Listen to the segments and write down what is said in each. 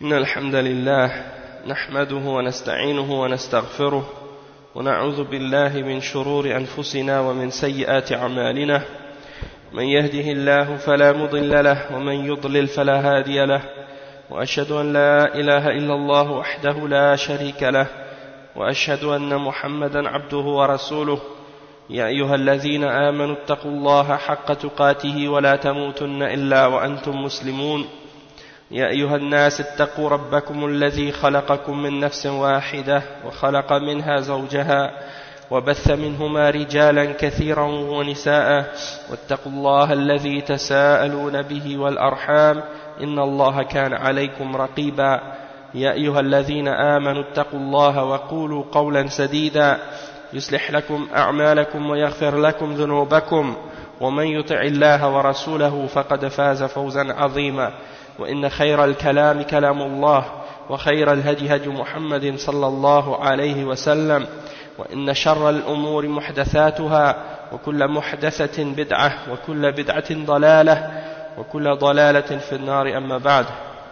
إن الحمد لله نحمده ونستعينه ونستغفره ونعوذ بالله من شرور أنفسنا ومن سيئات أعمالنا من يهده الله فلا مضل له ومن يضلل فلا هادي له وأشهد أن لا إله إلا الله وحده لا شريك له وأشهد أن محمدا عبده ورسوله يا أيها الذين آمنوا اتقوا الله حق تقاته ولا تموتن إلا وأنتم مسلمون يا أيها الناس اتقوا ربكم الذي خلقكم من نفس واحدة وخلق منها زوجها وبث منهما رجالا كثيرا ونساء واتقوا الله الذي تساءلون به والأرحام إن الله كان عليكم رقيبا يا أيها الذين آمنوا اتقوا الله وقولوا قولا سديدا يصلح لكم أعمالكم ويغفر لكم ذنوبكم ومن يطع الله ورسوله فقد فاز فوزا عظيما وإن خير الكلام كلام الله وخير الهدي هدي محمد صلى الله عليه وسلم وإن شر الأمور محدثاتها وكل محدثة بدعة وكل بدعة ضلالة وكل ضلالة في النار أما بعد.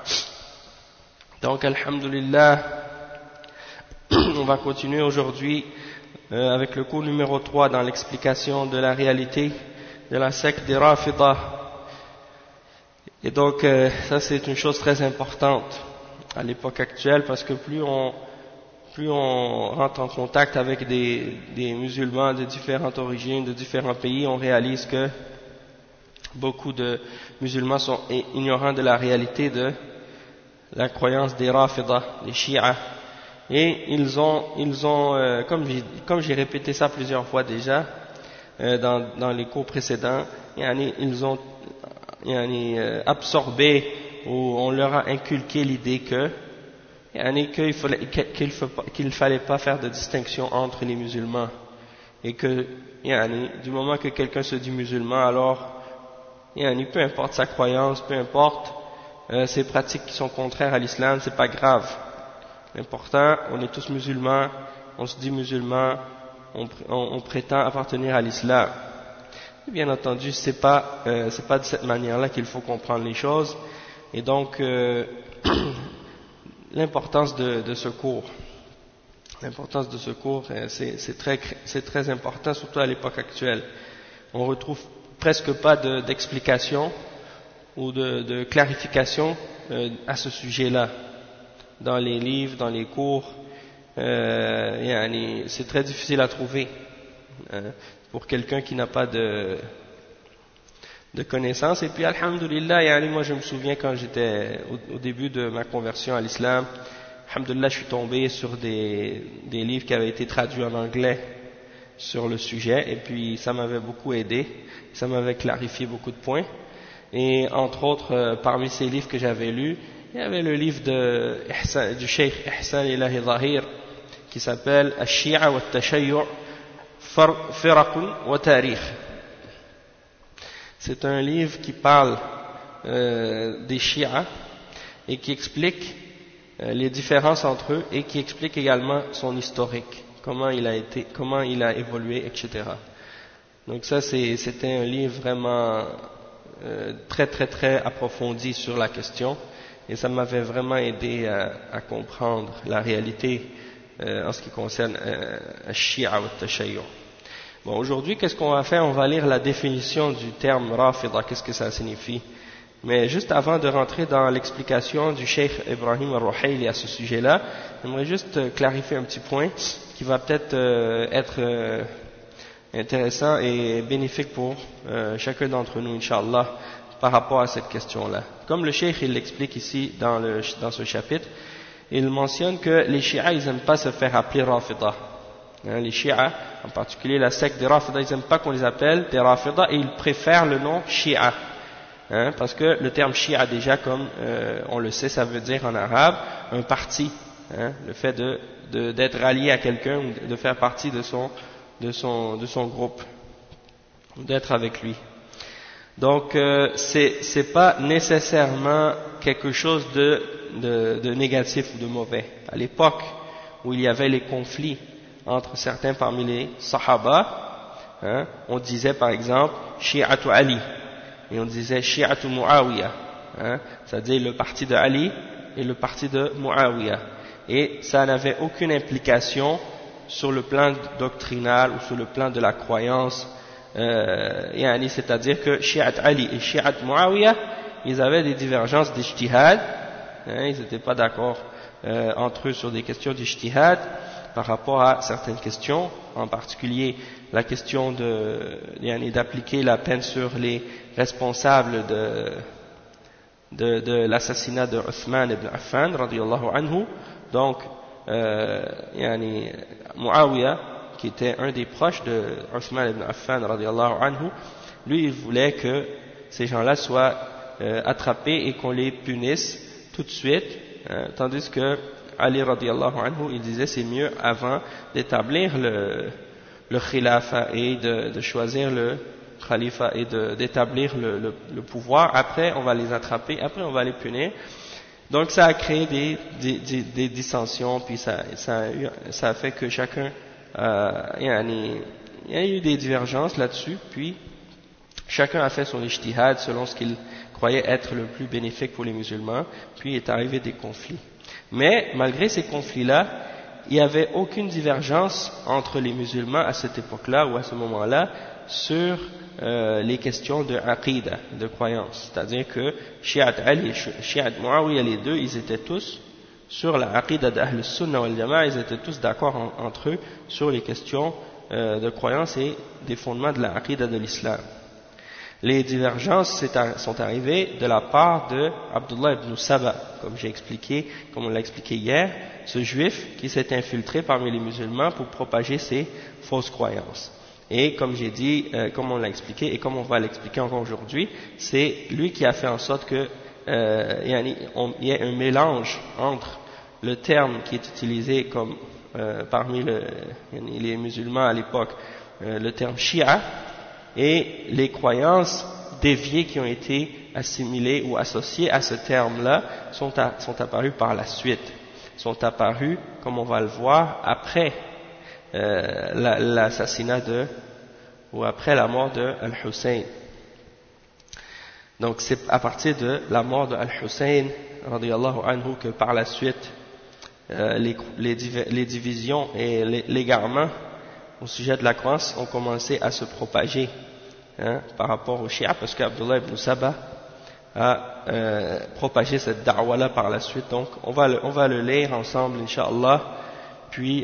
Donc alhamdulillah, on va continuer aujourd'hui avec le cours numéro 3 dans l'explication de la réalité de la secte des Rafidah. Et donc ça c'est une chose très importante à l'époque actuelle, parce que plus on rentre en contact avec des musulmans de différentes origines, de différents pays, on réalise que beaucoup de musulmans sont ignorants de la réalité de la croyance des Rafidah, des Shia. Et ils ont comme j'ai répété ça plusieurs fois déjà dans les cours précédents, ils ont absorbé, ou on leur a inculqué l'idée qu'il ne fallait pas faire de distinction entre les musulmans, et que du moment que quelqu'un se dit musulman, alors peu importe sa croyance, peu importe ses pratiques qui sont contraires à l'islam, c'est pas grave. L'important, on est tous musulmans, on se dit musulman, on prétend appartenir à l'islam. Bien entendu, c'est pas de cette manière-là qu'il faut comprendre les choses. Et donc, l'importance de ce cours, c'est très important, surtout à l'époque actuelle. On retrouve presque pas d'explication ou de clarification à ce sujet-là dans les livres, dans les cours. C'est très difficile à trouver pour quelqu'un qui n'a pas de connaissances. Et puis alhamdulillah, moi je me souviens quand j'étais au début de ma conversion à l'islam, alhamdulillah, je suis tombé sur des livres qui avaient été traduits en anglais sur le sujet, et puis ça m'avait beaucoup aidé, ça m'avait clarifié beaucoup de points. Et entre autres, parmi ces livres que j'avais lus, il y avait le livre du Cheikh Ihsan Ilahi Zahir qui s'appelle Ash-Shi'a wa Tashayyu' Firaqun wa Tarikh. C'est un livre qui parle des Shia et qui explique les différences entre eux, et qui explique également son historique, comment il a évolué, etc. Donc ça c'était un livre vraiment très très très approfondi sur la question, et ça m'avait vraiment aidé à comprendre la réalité en ce qui concerne Shia ou Tashayyu'. Bon, aujourd'hui, qu'est-ce qu'on va faire? On va lire la définition du terme Rafida, qu'est-ce que ça signifie. Mais juste avant de rentrer dans l'explication du Cheikh Ibrahim al-Ruhaili à ce sujet-là, j'aimerais juste clarifier un petit point qui va peut-être être intéressant et bénéfique pour chacun d'entre nous, Inch'Allah, par rapport à cette question-là. Comme le Cheikh il l'explique ici dans ce chapitre, il mentionne que les Shia, ils n'aiment pas se faire appeler Rafida. Les Shia, en particulier la secte des Rafida, ils n'aiment pas qu'on les appelle des Rafida, et ils préfèrent le nom Shia, parce que le terme Shia déjà, comme on le sait, ça veut dire en arabe un parti, le fait d'être rallié à quelqu'un, ou de faire partie de son groupe, d'être avec lui. Donc c'est pas nécessairement quelque chose de négatif ou de mauvais. À l'époque où il y avait les conflits entre certains parmi les Sahaba, on disait par exemple Shi'atu Ali, et on disait Shi'atu Muawiyah, c'est-à-dire le parti de Ali et le parti de Muawiyah. Et ça n'avait aucune implication sur le plan doctrinal ou sur le plan de la croyance, c'est-à-dire que Shi'at Ali et Shi'at Muawiyah, ils avaient des divergences d'ijtihad, ils n'étaient pas d'accord entre eux sur des questions d'ijtihad par rapport à certaines questions, en particulier la question d'appliquer la peine sur les responsables de l'assassinat de Uthman ibn Affan radiyallahu anhu. Donc Muawiyah, qui était un des proches de Uthman ibn Affan radiyallahu anhu, lui il voulait que ces gens-là soient attrapés et qu'on les punisse tout de suite, tandis que Ali radiyallahu anhu, il disait c'est mieux avant d'établir le khilafa et de choisir le khalifa et d'établir le pouvoir. Après on va les attraper, après on va les punir. Donc ça a créé des dissensions, puis ça a fait que chacun il y a eu des divergences là-dessus, puis chacun a fait son ijtihad selon ce qu'il croyait être le plus bénéfique pour les musulmans, puis est arrivé des conflits. Mais malgré ces conflits-là, il n'y avait aucune divergence entre les musulmans à cette époque-là ou à ce moment-là sur les questions de aqida, de croyance. C'est-à-dire que Shi'at Ali et Shi'at Muawiyah, les deux, ils étaient tous sur la aqida d'Ahl Sunnah wal Jama'a, ils étaient tous d'accord entre eux sur les questions de croyance et des fondements de la aqida de l'islam. Les divergences sont arrivées de la part de Abdullah ibn Saba, comme on l'a expliqué hier, ce juif qui s'est infiltré parmi les musulmans pour propager ses fausses croyances. Et comme j'ai dit, comme on l'a expliqué et comme on va l'expliquer encore aujourd'hui, c'est lui qui a fait en sorte que il y ait un mélange entre le terme qui est utilisé comme parmi les musulmans à l'époque, le terme Shia, et les croyances déviées qui ont été assimilées ou associées à ce terme-là sont apparues par la suite, sont apparues, comme on va le voir, après l'assassinat ou après la mort de Al-Hussein. Donc c'est à partir de la mort de Al-Hussein radiyallahu anhu que par la suite les divisions et l'égarement au sujet de la croyance ont commencé à se propager par rapport aux Shia, parce qu'Abdullah ibn Saba a propagé cette da'wa-là par la suite. Donc on va le lire ensemble, Inch'Allah. Puis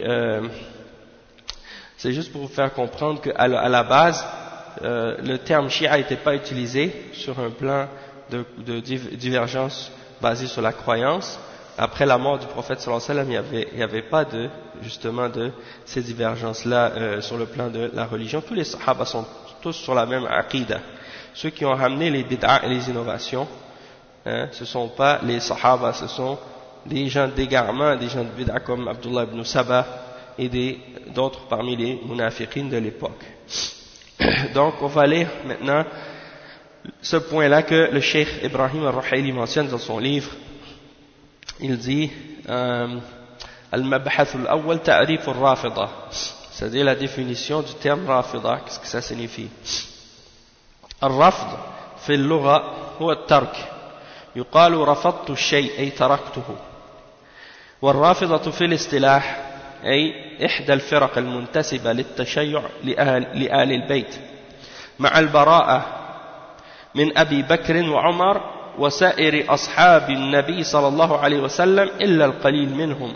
c'est juste pour vous faire comprendre qu'à la base, le terme Shia n'était pas utilisé sur un plan de divergence basé sur la croyance. Après la mort du prophète sallallahu alayhi wa sallam, il n'y avait pas justement de ces divergences-là sur le plan de la religion. Tous les sahaba sont tous sur la même aqida. Ceux qui ont ramené les bid'a et les innovations, ce ne sont pas les sahaba, ce sont des gens d'égarement, des gens de bid'a comme Abdullah ibn Saba et d'autres parmi les munafiqin de l'époque. Donc on va lire maintenant ce point-là que le cheikh Ibrahim al-Ruhayli mentionne dans son livre. Il dit Al-Mabhath al-Awwal Ta'rif al-Rafida, c'est-à-dire la définition du terme Rafida, qu'est-ce que ça signifie. Al-Rafd في اللغة هو الترك يقال رفضت الشيء أي تركته والرافضة في الاصطلاح أي إحدى الفرق المنتسبة للتشيع لآل البيت مع البراءة من أبي بكر وعمر وسائر أصحاب النبي صلى الله عليه وسلم إلا القليل منهم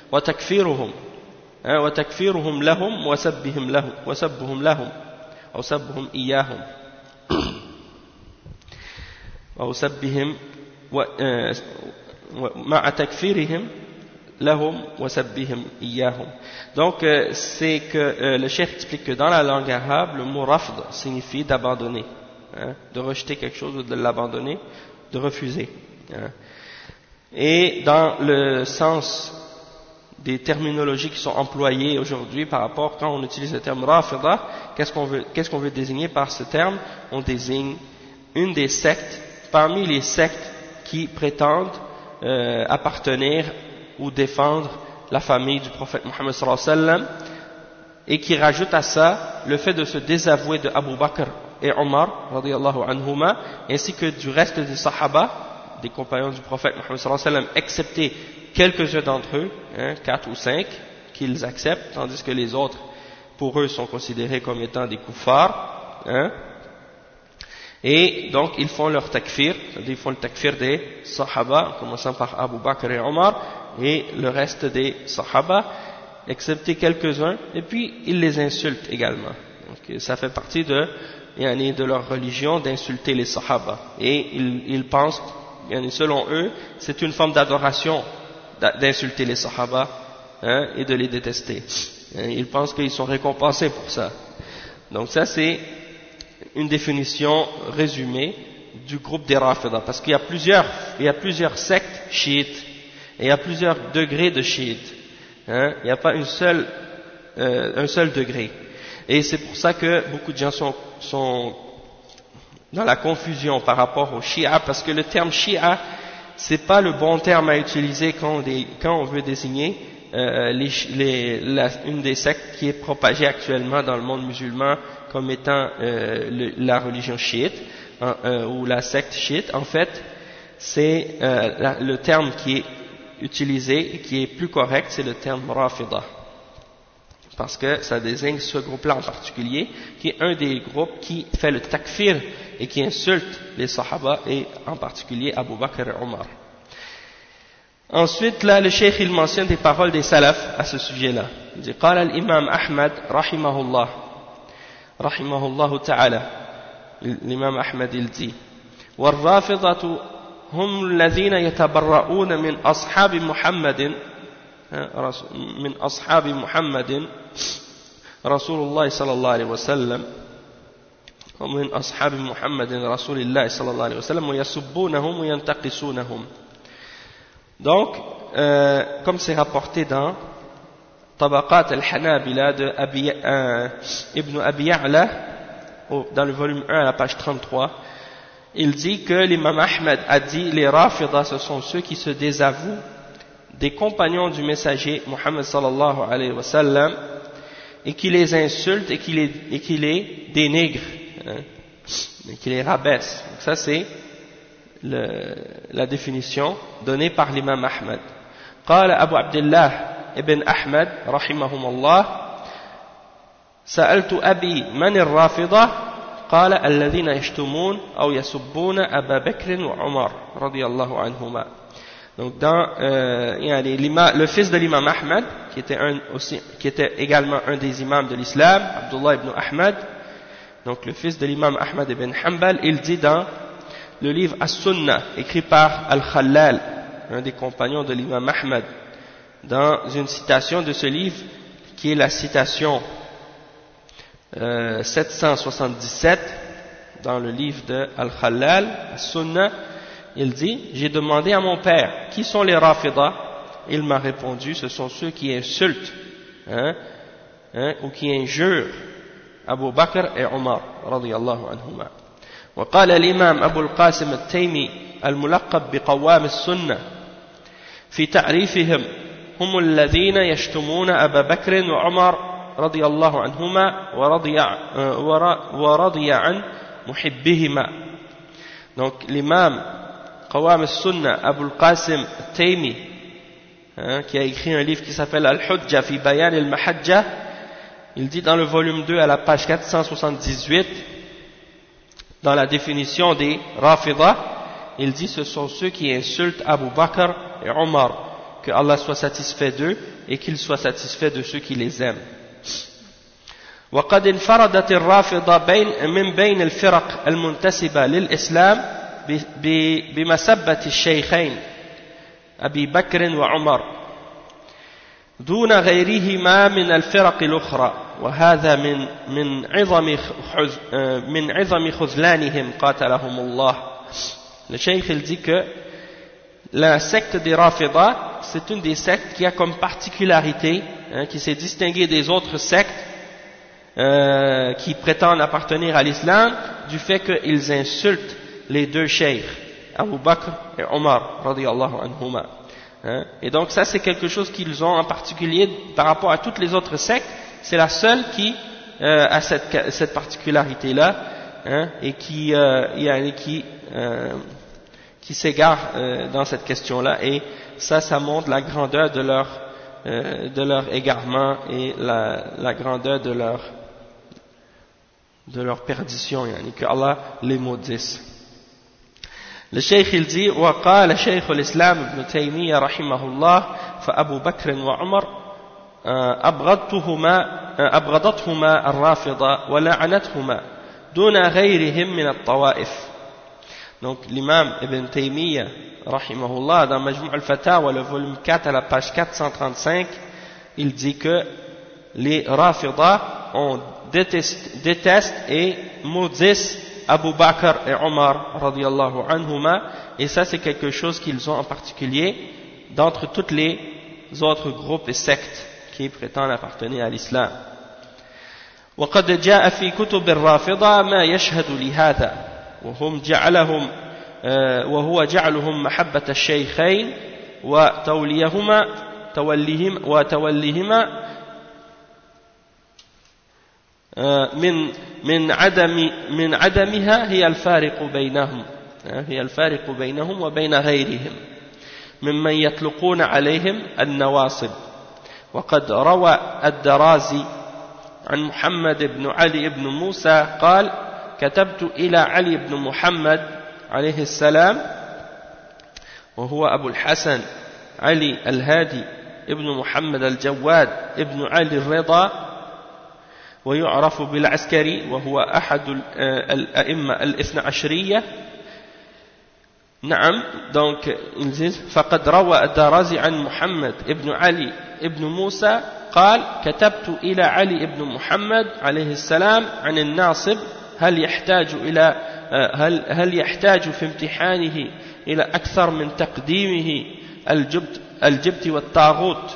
وتكفيرهم لهم وسبهم لهم أو سبهم إياهم أو سبهم مع تكفيرهم لهم وسبهم إياهم. Donc c'est que le cheikh explique que dans la langue arabe le mot rafd signifie d'abandonner, de rejeter quelque chose ou de l'abandonner, de refuser. Et dans le sens des terminologies qui sont employées aujourd'hui par rapport, quand on utilise le terme rafida, qu'est-ce qu'on veut désigner par ce terme? On désigne une des sectes, parmi les sectes qui prétendent appartenir ou défendre la famille du prophète Mohammed sallallahu alayhi wa sallam, et qui rajoute à ça le fait de se désavouer de Abu Bakr et Omar radiyallahu anhuma, ainsi que du reste des sahaba des compagnons du prophète Mohammed sallallahu alayhi wa sallam, excepté quelques-uns d'entre eux, 4 ou 5, qu'ils acceptent, tandis que les autres, pour eux, sont considérés comme étant des kuffars, et donc ils font leur takfir, c'est-à-dire ils font le takfir des sahaba, en commençant par Abu Bakr et Omar, et le reste des sahaba, excepté quelques-uns, et puis ils les insultent également. Donc ça fait partie de leur religion d'insulter les sahaba, et ils pensent, selon eux, c'est une forme d'adoration d'insulter les sahaba, et de les détester. Ils pensent qu'ils sont récompensés pour ça. Donc ça c'est une définition résumée du groupe des Rafida, parce qu'il y a plusieurs sectes chiites, et il y a plusieurs degrés de chiites. Il n'y a pas un seul degré. Et c'est pour ça que beaucoup de gens sont dans la confusion par rapport au Shia, parce que le terme Shia, c'est pas le bon terme à utiliser quand on veut désigner une des sectes qui est propagée actuellement dans le monde musulman comme étant la religion chiite, ou la secte chiite. En fait, c'est le terme qui est utilisé et qui est plus correct, c'est le terme Rafida, parce que ça désigne ce groupe-là en particulier, qui est un des groupes qui fait le takfir et qui insulte les sahaba, et en particulier Abu Bakr et Omar. Ensuite, là, le cheikh, il mentionne des paroles des salafs à ce sujet-là. Il dit, قال الإمام أحمد رحمه الله تعالى, l'imam Ahmad, il dit, والرافضة هم الذين يتبرؤون من أصحاب محمد رسول الله صلى الله عليه وسلم ومن أصحاب محمد رسول الله صلى الله عليه وسلم ويسبونهم وينتقصونهم. Donc, comme c'est rapporté dans Tabaqat al-Hanabila de Ibn Abi Ya'la, dans le volume 1 à la page 33, il dit que l'imam Ahmed a dit, les Rafidas, ce sont ceux qui se désavouent des compagnons du messager Muhammad sallallahu alayhi wa sallam, et qui les insultent et qui les dénigrent, et qui les rabaissent. Donc ça c'est la définition donnée par l'imam Ahmed. قال أبو عبد الله ابن أحمد رحمهم الله سألت أبي من الرافضة قال الذين يشتمون أو يسبون أبا بكر وعمر رضي الله عنهما. Donc le fils de l'imam Ahmed, qui était également un des imams de l'islam, Abdullah ibn Ahmad, donc le fils de l'imam Ahmad ibn Hanbal, il dit dans le livre As-Sunnah, écrit par Al-Khallal, un des compagnons de l'imam Ahmad, dans une citation de ce livre, qui est la citation 777, dans le livre de Al-Khallal, As-Sunnah, il dit, j'ai demandé à mon père, qui sont les Rafidah? Il m'a répondu, ce sont ceux qui insultent, ou qui injurent Abu Bakr et Omar, radiyallahu anhuma. وقال الإمام أبو القاسم التيمي الملقب بقوام السنة في تعريفهم هم الذين يشتمون أبا بكر وعمر رضي الله عنهما ورضي عن محبهما. Donc l'imam Qawam al-Sunnah Abu al-Qasim al-Taymi, qui a écrit un livre qui s'appelle Al-Hujja fi Bayan al-Mahajja, il dit dans le volume 2 à la page 478, dans la définition des Rafidah, il dit ce sont ceux qui insultent Abu Bakr et Omar, que Allah soit satisfait d'eux et qu'il soit satisfait de ceux qui les aiment. وقد انفردت الرافضة من بين الفرق المنتسبة للإسلام بمسبة الشيخين أبي بكر وعمر دون غيرهما من الفرق الأخرى وهذا من عظم خذلانهم قاتلهم الله. Le cheikh il dit que la secte des Rafidah, c'est une des sectes qui a comme particularité, qui s'est distinguée des autres sectes qui prétendent appartenir à l'islam, du fait qu'ils insultent les deux cheikhs, Abu Bakr et Omar, radiyallahu anhuma. Et donc ça c'est quelque chose qu'ils ont en particulier par rapport à toutes les autres sectes, c'est la seule qui a cette particularité-là, et qui qui s'égarent dans cette question-là, et ça montre la grandeur de leur égarement et la grandeur de leur perdition, yani que Allah les maudisse. Le cheikh il dit وقال شيخ الإسلام ابن تيمية رحمه الله فأبو بكر وعمر أبغضتهما الرافضة ولعنتهما دون غيرهم من الطوائف. Donc l'imam Ibn Taymiyyah rahimahullah dans Majmu' al-Fatawa, le volume 4 à la page 435, il dit que les Rafidah détestent et maudissent Abu Bakr et Omar radiyallahu anhuma, et ça c'est quelque chose qu'ils ont en particulier d'entre toutes les autres groupes et sectes qui prétendent appartenir à l'islam. وقد جاء في كتب الرافضة ما يشهد لهذا وهو جعلهم محبة الشيخين وتوليهما من عدمها هي الفارق بينهم وبين غيرهم ممن يطلقون عليهم النواصب. وقد روى الدرازي عن محمد بن علي بن موسى قال كتبت إلى علي بن محمد عليه السلام وهو أبو الحسن علي الهادي ابن محمد الجواد ابن علي الرضا ويعرف بالعسكري وهو أحد الأئمة الاثنى عشرية. نعم donc ils disent فقد روى الدرازي عن محمد ابن علي ابن موسى قال كتبت إلى علي ابن محمد عليه السلام عن الناصب هل يحتاج في امتحانه إلى أكثر من تقديمه الجبت والطاغوت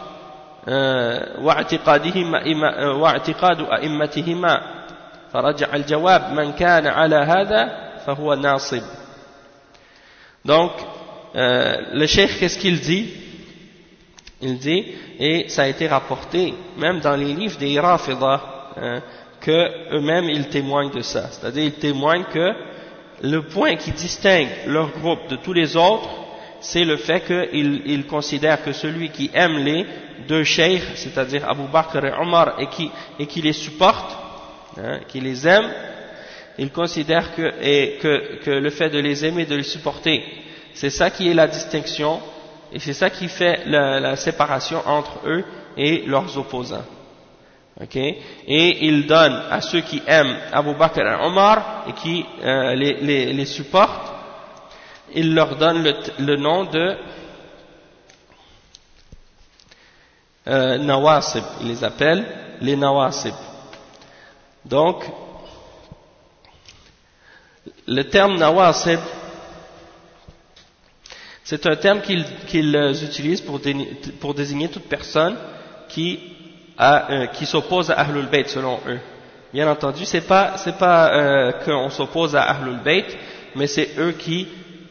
واعتقاد أئمتهما فرجع الجواب من كان على هذا فهو ناصب. Donc le cheikh, qu'est-ce qu'il dit? Il dit, et ça a été rapporté même dans les livres des Rafidah, que eux-mêmes ils témoignent de ça, c'est-à-dire ils témoignent que le point qui distingue leur groupe de tous les autres, c'est le fait qu'ils considèrent que celui qui aime les deux cheikhs, c'est-à-dire Abu Bakr et Omar, et qui les supporte, qui les aime, ils considèrent que le fait de les aimer, de les supporter, c'est ça qui est la distinction, et c'est ça qui fait la séparation entre eux et leurs opposants. Okay? Et ils donnent à ceux qui aiment Abu Bakr et Omar et qui les supportent, ils leur donnent le nom de Nawasib, ils les appellent les Nawasib. Donc le terme Nawasib, c'est un terme qu'ils utilisent pour désigner toute personne qui s'oppose à Ahlul Bayt selon eux. Bien entendu, c'est pas qu'on s'oppose à Ahlul Bayt, mais c'est eux qui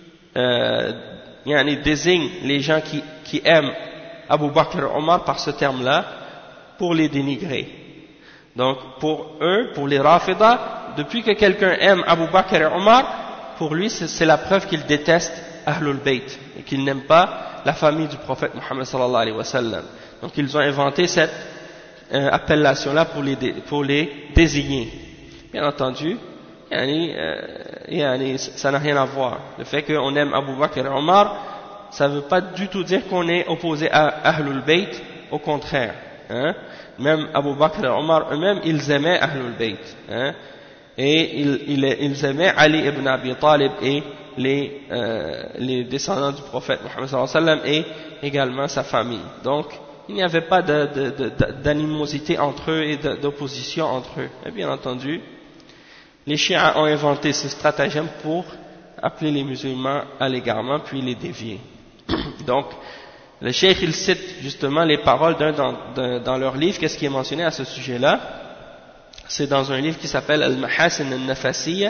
désignent les gens qui aiment Abu Bakr et Omar par ce terme-là pour les dénigrer. Donc pour eux, pour les Rafidah, depuis que quelqu'un aime Abu Bakr et Omar, pour lui c'est la preuve qu'il déteste Ahlul Bayt et qu'il n'aime pas la famille du prophète Muhammad sallallahu alayhi wa sallam. Donc ils ont inventé cette appellation-là pour les désigner. Bien entendu, ça n'a rien à voir. Le fait qu'on aime Abu Bakr et Omar, ça ne veut pas du tout dire qu'on est opposé à Ahlul Bayt, au contraire. Même Abu Bakr et Omar eux-mêmes, ils aimaient Ahlul Bayt. Et ils aimaient Ali ibn Abi Talib et les descendants du prophète Muhammad sallallahu alayhi wa sallam et également sa famille. Donc il n'y avait pas d'animosité entre eux et d'opposition entre eux. Et bien entendu, les chiites ont inventé ce stratagème pour appeler les musulmans à l'égarement puis les dévier. Donc le cheikh il cite justement les paroles dans leur livre. Qu'est-ce qui est mentionné à ce sujet-là? C'est dans un livre qui s'appelle Al-Mahasin al-Nafasiyya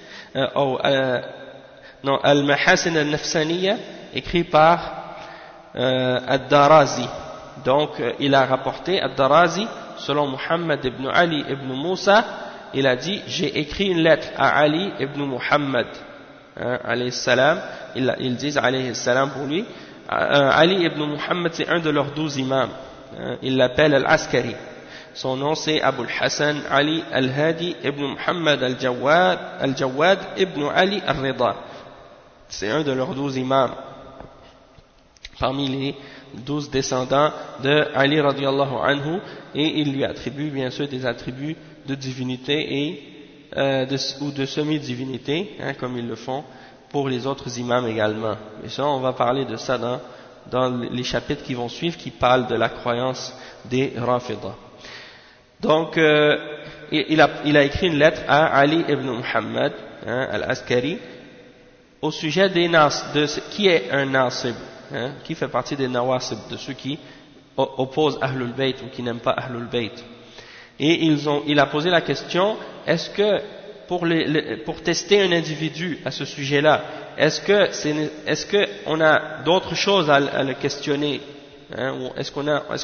Al-Mahasin al-Nafsaniyya, écrit par Ad-Darazi. Donc il a rapporté Ad-Darazi, selon Muhammad ibn Ali ibn Musa, il a dit: j'ai écrit une lettre à Ali ibn Muhammad alayhi salam, ils disent alayhi salam pour lui. Ali ibn Muhammad, c'est un de leurs 12 imams. Il l'appelle Al-Askari. Son nom c'est Abu al-Hassan Ali al-Hadi ibn Muhammad al-Jawad ibn Ali al-Rida. C'est un de leurs 12 imams, parmi les 12 descendants de Ali radiallahu anhu, et il lui attribue bien sûr des attributs de divinité ou de semi-divinité, comme ils le font pour les autres imams également. Et ça, on va parler de ça dans les chapitres qui vont suivre, qui parlent de la croyance des Rafida. Donc, il a écrit une lettre à Ali ibn Muhammad al-Askari au sujet de qui est un Nasib, qui fait partie des Nawasib, de ceux qui opposent Ahlul Bayt ou qui n'aiment pas Ahlul Bayt. Et il a posé la question, est-ce que pour tester un individu à ce sujet-là, est-ce que on a d'autres choses à le questionner, est-ce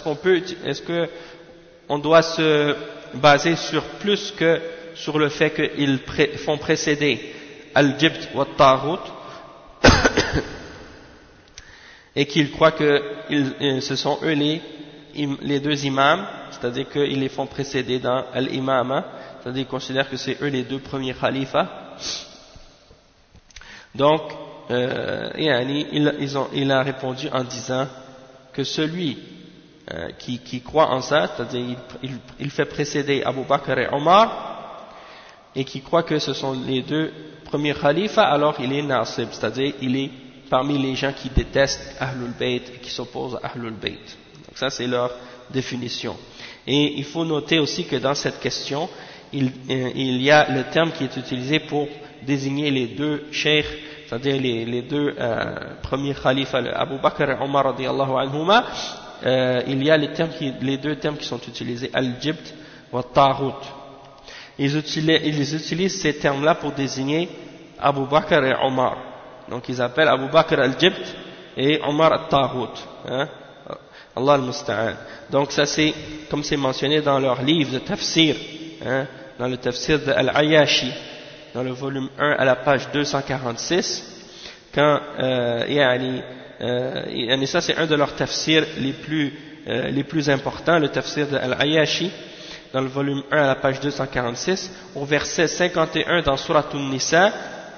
qu'on doit se baser sur plus que sur le fait qu'ils font précéder Al-Jibt wa Taghut et qu'ils croient que ce sont eux les deux imams, c'est-à-dire qu'ils les font précéder dans Al-Imama, c'est-à-dire qu'ils considèrent que c'est eux les deux premiers khalifas. Donc, il a répondu en disant que celui qui croit en ça, c'est-à-dire il fait précéder Abu Bakr et Omar, et qui croit que ce sont les deux premiers khalifas, alors il est Nasib, c'est-à-dire il est parmi les gens qui détestent Ahlul Bayt et qui s'opposent à Ahlul Bayt. Donc ça c'est leur définition. Et il faut noter aussi que dans cette question, il y a le terme qui est utilisé pour désigner les deux cheikhs, c'est-à-dire les deux premiers khalifas, Abu Bakr et Omar radiyallahu anhuma. Il y a les deux termes qui sont utilisés, Al-Jibt wa Taghut. Ils utilisent ces termes-là pour désigner Abu Bakr et Omar. Donc ils appellent Abu Bakr Al-Jibt et Omar Al-Taghut. Allah al-Musta'an. Donc ça c'est, comme c'est mentionné dans leur livre de tafsir, dans le tafsir de Al-Ayashi, dans le volume 1 à la page 246, quand ça c'est un de leurs tafsirs les plus importants, le tafsir de Al-Ayashi, dans le volume 1 à la page 246, au verset 51 dans Surat An-Nisa,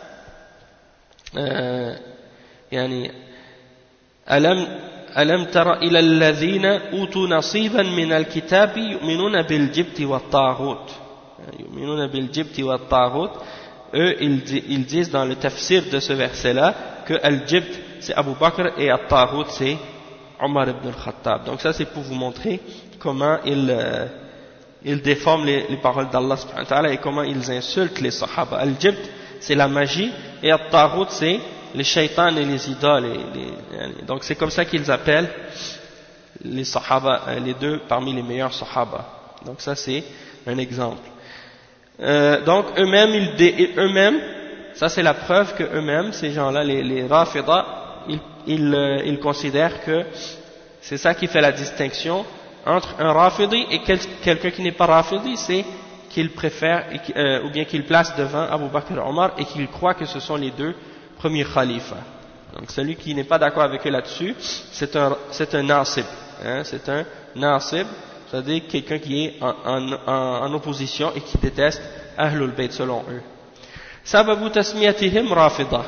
ألم تر إلى الذين أوتوا نصيبا من الكتاب يؤمنون بالجبت والطاغوت. يؤمنون بالجبت والطاغوت. Eux, ils disent dans le tafsir de ce verset-là que Al-Jibt c'est Abu Bakr et Al-Taghut c'est Omar ibn al-Khattab. Donc ça c'est pour vous montrer comment ils déforment les paroles d'Allah subhanahu wa ta'ala et comment ils insultent les sahaba. Al-Jibt c'est la magie et Al-Taghut c'est les shaitans et les idoles. Donc c'est comme ça qu'ils appellent les sahaba, les deux parmi les meilleurs sahaba. Donc ça c'est un exemple. Donc eux-mêmes, ça c'est la preuve que eux-mêmes, ces gens-là, les Rafida, ils considèrent que c'est ça qui fait la distinction entre un Rafidi et quelqu'un qui n'est pas Rafidi, c'est qu'il préfère ou bien qu'il place devant Abu Bakr et Omar et qu'il croit que ce sont les deux premiers khalifas. Donc celui qui n'est pas d'accord avec eux là-dessus, c'est un nasib, c'est un nasib, c'est-à-dire quelqu'un qui est en opposition et qui déteste Ahlul Bayt selon eux. Sababu tasmiyatihim Rafida.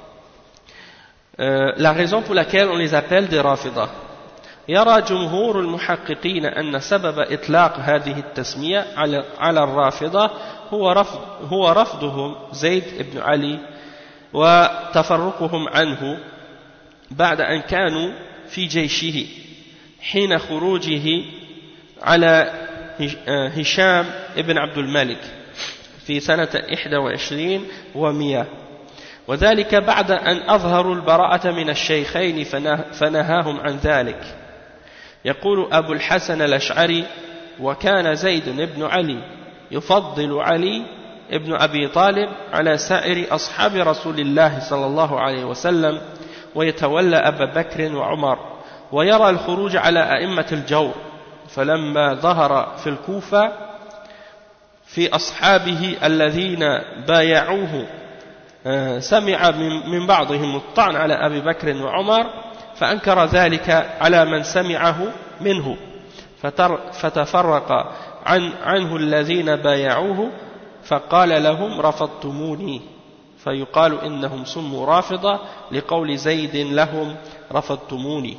La raison pour laquelle on les appelle des Rafida. يرى جمهور المحققين أن سبب إطلاق هذه التسمية على الرافضة هو رفضهم زيد بن علي وتفرقهم عنه بعد أن كانوا في جيشه حين خروجه على هشام بن عبد الملك في سنة 21 و100 وذلك بعد أن أظهروا البراءة من الشيخين فنهاهم عن ذلك. يقول أبو الحسن الأشعري وكان زيد بن علي يفضل علي ابن أبي طالب على سائر أصحاب رسول الله صلى الله عليه وسلم ويتولى أبا بكر وعمر ويرى الخروج على أئمة الجور فلما ظهر في الكوفة في أصحابه الذين بايعوه سمع من بعضهم الطعن على أبي بكر وعمر فأنكر ذلك على من سمعه منه فتفرق عنه الذين بايعوه فقال لهم رفضتموني فيقال إنهم سموا رافضة لقول زيد لهم رفضتموني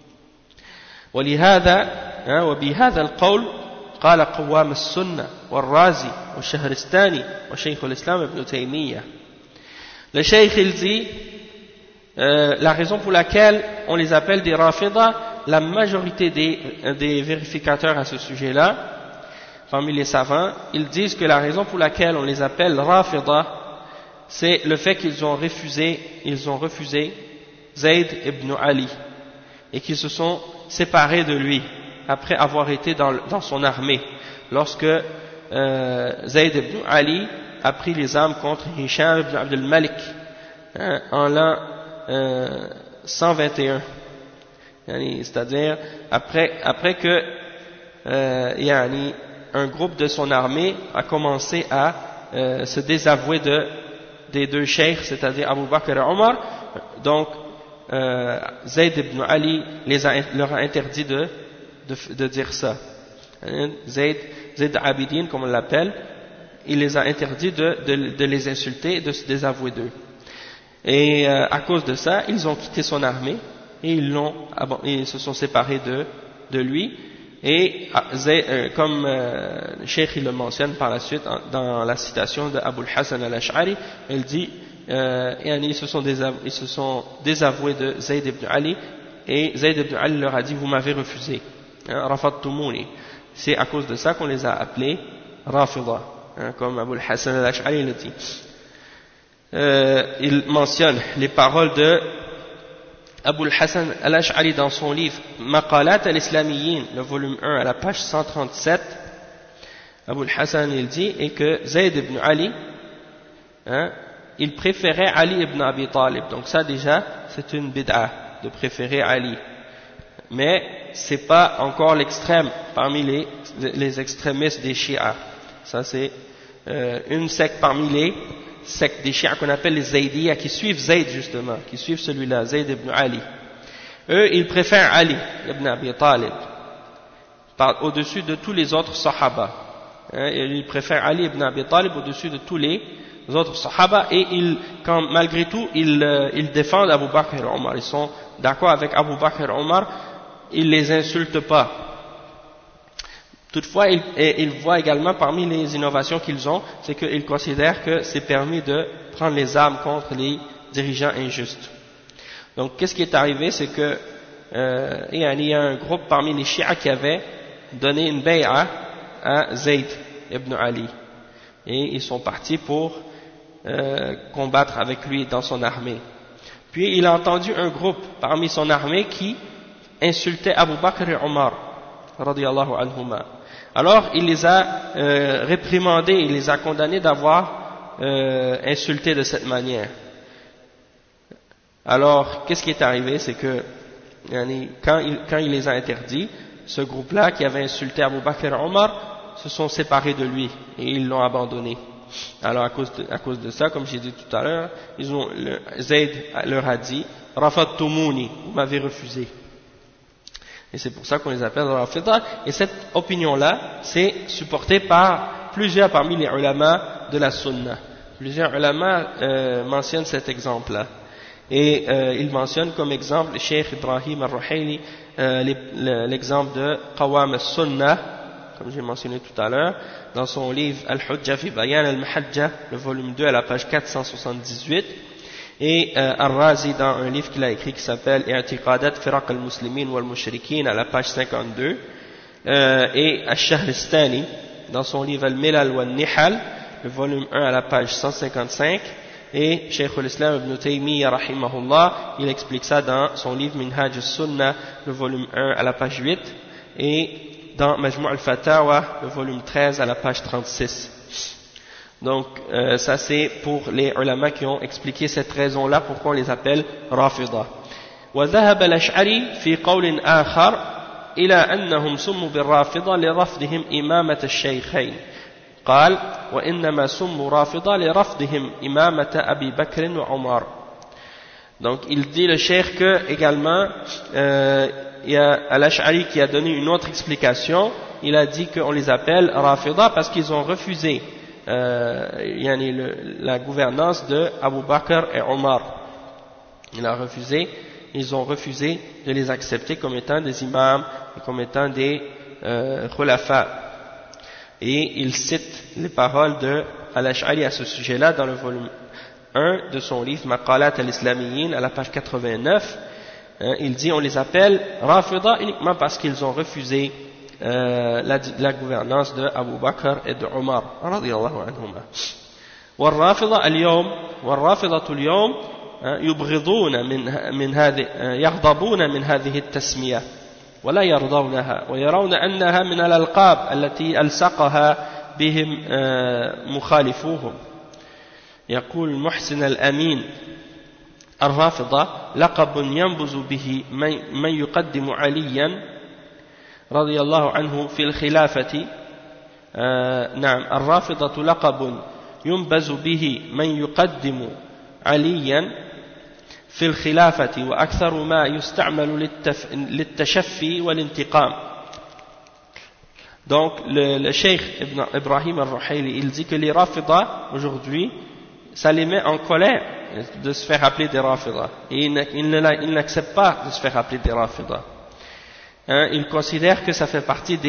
ولهذا وبهذا القول قال قوام السنة والرازي والشهرستاني وشيخ الإسلام ابن تيمية. Le cheikh il dit la raison pour laquelle on les appelle des Rafida, la majorité des vérificateurs à ce sujet-là, parmi les savants, ils disent que la raison pour laquelle on les appelle Rafida, c'est le fait qu'ils ont refusé Zayd ibn Ali et qu'ils se sont séparés de lui après avoir été dans son armée lorsque Zayd ibn Ali a pris les armes contre Hisham ibn Abdul Malik en l'an 121, c'est-à-dire après que un groupe de son armée a commencé à se désavouer des deux cheikhs, c'est-à-dire Abu Bakr et Omar. Donc Zayd ibn Ali leur a interdit de dire ça. Zayd Abidin, comme on l'appelle, il les a interdit de les insulter et de se désavouer d'eux. Et à cause de ça, ils ont quitté son armée et ils se sont séparés de lui. Et comme le cheikh il le mentionne par la suite dans la citation de Abu al-Hasan al-Ash'ari, il dit ils se sont désavoués de Zayd ibn Ali et Zayd ibn Ali leur a dit vous m'avez refusé, Rafadtumuni. C'est à cause de ça qu'on les a appelés Rafida, comme Abu al-Hasan al-Ash'ari le dit. Il mentionne les paroles de Abu al-Hasan al-Ash'ari dans son livre Maqalat al-Islamiyyin, le volume 1 à la page 137. Abu al-Hasan il dit et que Zayd ibn Ali il préférait Ali ibn Abi Talib. Donc ça déjà c'est une bid'a de préférer Ali, mais c'est pas encore l'extrême parmi les extrémistes des Shia. Ça c'est une secte parmi les sectes des Shia qu'on appelle les Zaydiyya, qui suivent Zayd justement, qui suivent celui-là, Zayd ibn Ali. Eux, ils préfèrent Ali ibn Abi Talib au-dessus de tous les autres Sahaba. Ils préfèrent Ali ibn Abi Talib au-dessus de tous les autres Sahaba, et malgré tout, ils défendent Abu Bakr et Omar. Ils sont d'accord avec Abu Bakr et Omar, ils les insultent pas. Toutefois, ils voient également parmi les innovations qu'ils ont, c'est qu'ils considèrent que c'est permis de prendre les armes contre les dirigeants injustes. Donc, qu'est-ce qui est arrivé, c'est que il y a un groupe parmi les Shia qui avait donné une bay'a à Zayd ibn Ali, et ils sont partis pour combattre avec lui dans son armée. Puis il a entendu un groupe parmi son armée qui insultait Abu Bakr et Omar radiyallahu anhuma. Alors il les a réprimandés, il les a condamnés d'avoir insulté de cette manière. Alors qu'est-ce qui est arrivé, c'est que quand il les a interdits, ce groupe-là qui avait insulté Abu Bakr et Omar se sont séparés de lui et ils l'ont abandonné. Alors à cause de ça, comme j'ai dit tout à l'heure, Zayd leur a dit Rafadtumuni, vous m'avez refusé. Et c'est pour ça qu'on les appelle Rafida. Et cette opinion-là, c'est supporté par plusieurs parmi les ulama de la Sunna. Plusieurs ulama mentionnent cet exemple-là. Et ils mentionnent comme exemple le Cheikh Ibrahim al-Ruhayli, l'exemple de Qawam al-Sunnah, comme j'ai mentionné tout à l'heure, dans son livre Al-Hujja fi Bayan al-Mahajja, le volume 2 à la page 478. Et Al-Razi dans un livre qu'il a écrit qui s'appelle I'tiqadat Firaq al-Muslimin wal-Mushrikin à la page 52, et Al-Shahristani dans son livre Al-Milal wal-Nihal, le volume 1 à la page 155, et Cheikh al-Islam ibn Taymiyyah rahimahullah, il explique ça dans son livre Minhaj al-Sunnah, le volume 1 à la page 8, et dans Majmu' al-Fatawa, le volume 13 à la page 36. Donc ça c'est pour les ulama qui ont expliqué cette raison-là pourquoi on les appelle Rafida. وذهب الأشعري في قول آخر إلى أنهم سموا بالرافضة لرفضهم إمامة الشيخين قال وإنما سموا رافضة لرفضهم إمامة أبي بكر وعمر. Donc il dit le cheikh que également il y a Al-Ash'ari qui a donné une autre explication. Il a dit qu'on les appelle Rafida parce qu'ils ont refusé la gouvernance de Abu Bakr et Omar. Ils ont refusé de les accepter comme étant des imams et comme étant des khulafa. Et il cite les paroles de Al-Ash'ari à ce sujet-là dans le volume 1 de son livre Maqalat al-Islamiyyin à la page 89. Il dit on les appelle Rafida uniquement parce qu'ils ont refusé la gouvernance de Abu Bakr et de Omar radiyallahu anhuma. والرافضة اليوم يبغضون يغضبون من هذه التسمية ولا يرضونها ويرون أنها من الألقاب التي ألصقها بهم مخالفوهم. يقول محسن الأمين الرافضة لقب ينبذ به من يقدم عليا رضي الله عنه في الخلافة. نعم الرافضة لقب ينبذ به من يقدم عليا في الخلافة وأكثر ما يستعمل للتشفي والانتقام. Donc le cheikh Ibrahim al-Ruhaili il dit que les Rafida aujourd'hui ça les met en colère de se faire appeler des Rafida et ils n'acceptent pas de se faire appeler des Rafida. Ils considèrent que ça fait partie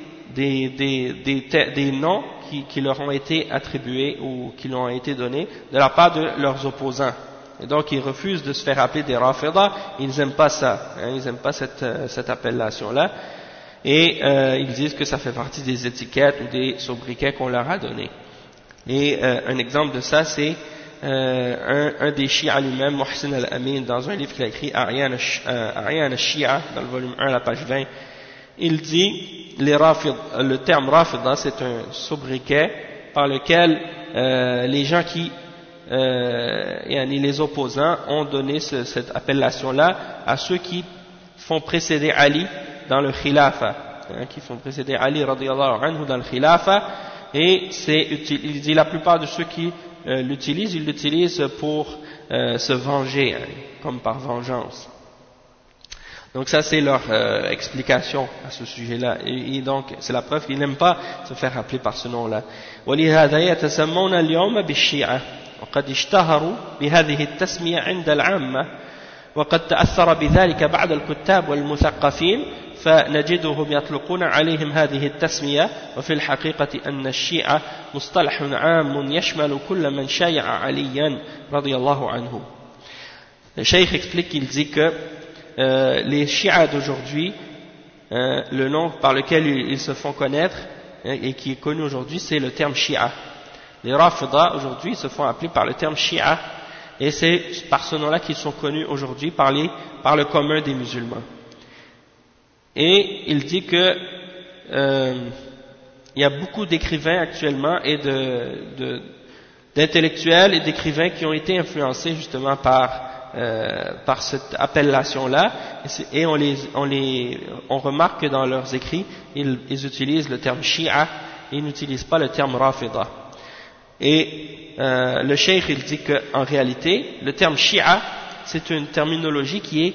des noms qui leur ont été attribués ou qui leur ont été donnés de la part de leurs opposants. Et donc ils refusent de se faire appeler des Rafida, ils n'aiment pas ça, ils n'aiment pas cette appellation-là. Et ils disent que ça fait partie des étiquettes ou des sobriquets qu'on leur a donnés. Et un exemple de ça, c'est un des Shia lui-même, Mohsin al-Amin, dans un livre qu'il a écrit, A'yan al-Shia, dans le volume 1, la page 20, il dit, le terme Rafida, c'est un sobriquet par lequel les gens qui, les opposants, ont donné cette appellation-là à ceux qui font précéder Ali dans le khilafa, qui font précéder Ali radiyallahu anhu dans le khilafa, et il dit la plupart de ceux qui l'utilisent, ils l'utilisent pour se venger, comme par vengeance. Donc ça c'est leur explication à ce sujet-là, et donc c'est la preuve qu'ils n'aiment pas se faire appeler par ce nom-là. وَلِهَذَا يَتَسَمَّوْنَ الْيَوْمَ بِالشِّيعَةِ وَقَدْ اشْتَهَرُوا بِهَذِهِ التَّسْمِيَةِ عِنْدَ الْعَامَّةِ وقد تأثر بذلك بعض الكتاب والمثقفين فنجدهم يطلقون عليهم هذه التسمية وفي الحقيقة أن الشيعة مصطلح عام يشمل كل من شايع عليا رضي الله عنه. Le cheikh explique qu'il dit que les Shi'a d'aujourd'hui, le nom par lequel ils se font connaître et qui est connu aujourd'hui, c'est le terme Shi'a. Les Rafida aujourd'hui se font appeler par le terme Shi'a. Et c'est par ce nom-là qu'ils sont connus aujourd'hui par le commun des musulmans. Et il dit que il y a beaucoup d'écrivains actuellement et d'intellectuels et d'écrivains qui ont été influencés justement par cette appellation-là. Et on remarque que dans leurs écrits, ils utilisent le terme Shia et ils n'utilisent pas le terme Rafida. Et le cheikh il dit qu'en réalité le terme Shia c'est une terminologie qui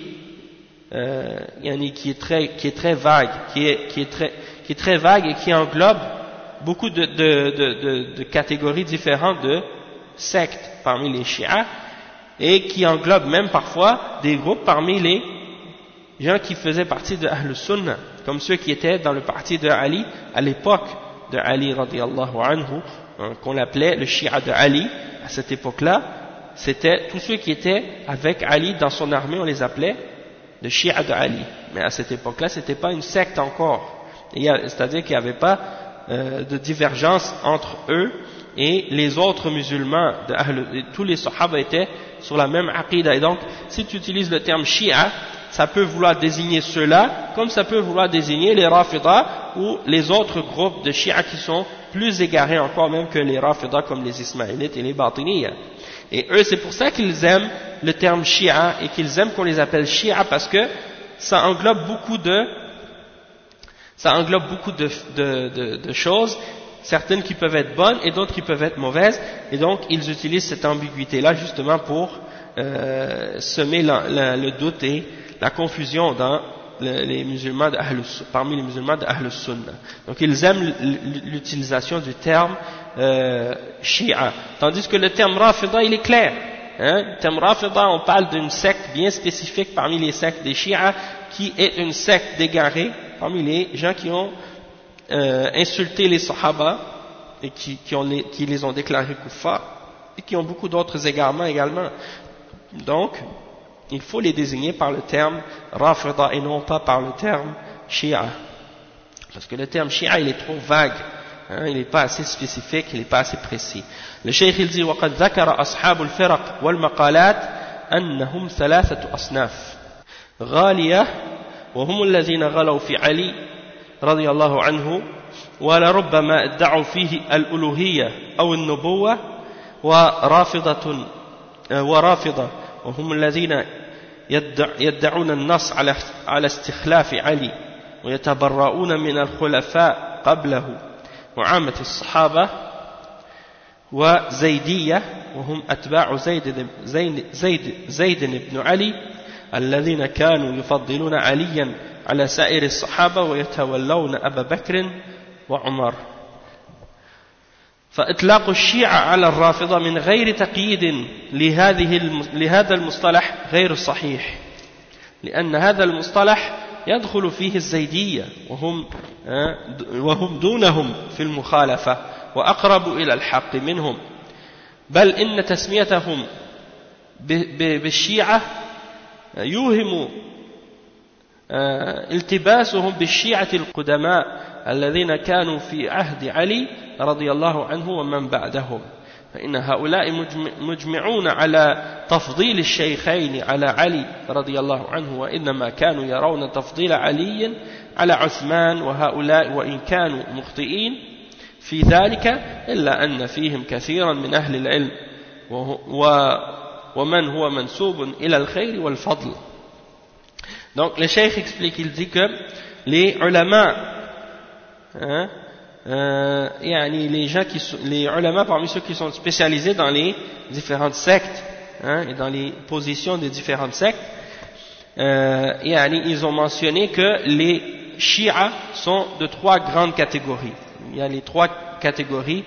est très vague, qui est très vague et qui englobe beaucoup de catégories différentes de sectes parmi les Shia et qui englobe même parfois des groupes parmi les gens qui faisaient partie de Ahl Sunnah, comme ceux qui étaient dans le parti de Ali à l'époque de Ali radiyallahu anhu, qu'on appelait le Shia de Ali. À cette époque-là, c'était tous ceux qui étaient avec Ali dans son armée, on les appelait le Shia de Ali. Mais à cette époque-là, c'était pas une secte encore. C'est-à-dire qu'il n'y avait pas de divergence entre eux et les autres musulmans. Tous les Sahaba étaient sur la même aqida. Et donc, si tu utilises le terme Shia, ça peut vouloir désigner ceux-là, comme ça peut vouloir désigner les Rafida ou les autres groupes de Shia qui sont plus égarés encore même que les Rafida comme les Ismaélites et les Batiniyya. Et eux, c'est pour ça qu'ils aiment le terme Shia et qu'ils aiment qu'on les appelle Shia parce que ça englobe beaucoup de choses certaines qui peuvent être bonnes et d'autres qui peuvent être mauvaises, et donc ils utilisent cette ambiguïté-là justement pour semer le doute et la confusion dans les musulmans parmi les musulmans d'Ahl Sunnah. Donc ils aiment l'utilisation du terme Shia, tandis que le terme Rafida il est clair. Le terme Rafida, on parle d'une secte bien spécifique parmi les sectes des Shia, qui est une secte d'égarés parmi les gens qui ont insulté les Sahaba et qui les ont déclarés kuffar et qui ont beaucoup d'autres égarements également. Donc il faut les désigner par le terme Rafida et non pas par le terme Shia, parce que le terme Shia il est trop vague, il n'est pas assez spécifique, il n'est pas assez précis. Le Cheikh il dit وقد ذكر أصحاب الفرق والمقالات أنهم ثلاثة أصناف غالية وهم الذين غلوا في علي رضي الله عنه ولربما ادعوا فيه الألوهية أو النبوة ورافضة وهم الذين يدعون النص على استخلاف علي ويتبرؤون من الخلفاء قبله وعامة الصحابة وزيدية وهم أتباع زيد بن علي الذين كانوا يفضلون عليا على سائر الصحابة ويتولون أبا بكر وعمر. فإطلاق الشيعة على الرافضة من غير تقييد لهذا المصطلح غير صحيح، لأن هذا المصطلح يدخل فيه الزيدية وهم دونهم في المخالفة وأقرب إلى الحق منهم، بل إن تسميتهم بالشيعة يوهم التباسهم بالشيعة القدماء الذين كانوا في عهد علي رضي الله عنه ومن بعدهم، فإن هؤلاء مجمعون على تفضيل الشيخين على علي رضي الله عنه، وإنما كانوا يرون تفضيل علي على عثمان، وهؤلاء وإن كانوا مخطئين في ذلك إلا أن فيهم كثيرا من أهل العلم ومن هو منسوب إلى الخير والفضل. Donc le cheikh explique, il dit que les ulama, les ulama parmi ceux qui sont spécialisés dans les différentes sectes et dans les positions des différentes sectes, ils ont mentionné que les Shia sont de trois grandes catégories. Il y a les trois catégories,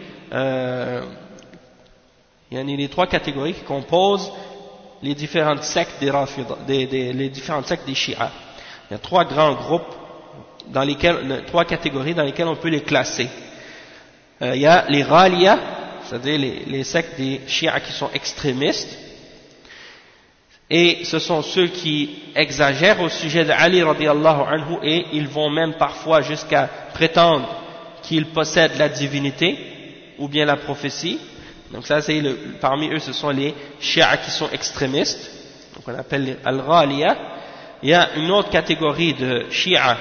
qui composent les différentes sectes les différentes sectes des Shia. Il y a trois grands groupes trois catégories dans lesquelles on peut les classer. Il y a les Ghaliya, c'est-à-dire les sectes des Shia qui sont extrémistes, et ce sont ceux qui exagèrent au sujet d'Ali radiallahu anhu, et ils vont même parfois jusqu'à prétendre qu'ils possèdent la divinité ou bien la prophétie. Donc ça parmi eux ce sont les Shia qui sont extrémistes, donc on appelle les Al-Ghaliya. Il y a une autre catégorie de Shia,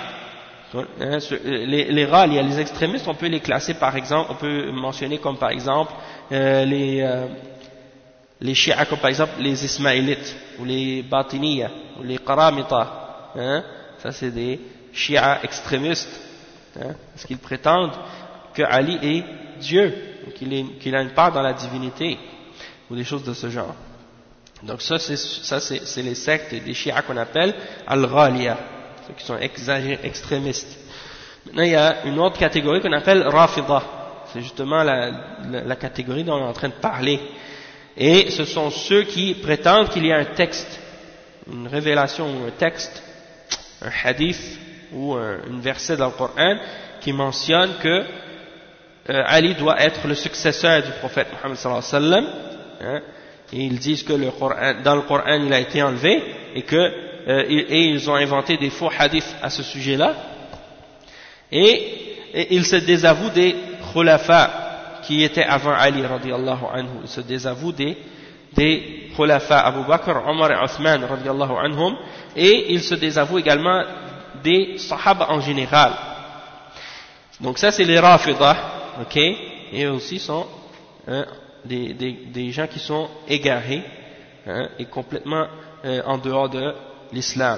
les Ghaliya, les extrémistes, on peut les classer par exemple, on peut mentionner comme par exemple les Shia comme par exemple les Ismaélites ou les Batiniya ou les Qaramita, ça c'est des Shia extrémistes, parce qu'ils prétendent que Ali est Dieu, qu'il a une part dans la divinité ou des choses de ce genre. Donc ça c'est les sectes des Shia qu'on appelle Al-Ghaliya, ceux qui sont extrémistes. Maintenant il y a une autre catégorie qu'on appelle Rafida, c'est justement la catégorie dont on est en train de parler, et ce sont ceux qui prétendent qu'il y a un texte, une révélation ou un texte, un hadith ou un verset dans le Coran qui mentionne que Ali doit être le successeur du prophète Mohammed sallallahu alayhi wa sallam, et ils disent que dans le Coran il a été enlevé et ils ont inventé des faux hadiths à ce sujet-là, et ils se désavouent des khulafa qui étaient avant Ali radiyallahu anhu, ils se désavouent des khulafa Abu Bakr, Omar et Othman radiyallahu anhum, et ils se désavouent également des sahaba en général. Donc ça c'est les Rafidah, ok, et eux aussi sont des gens qui sont égarés et complètement en dehors de l'islam.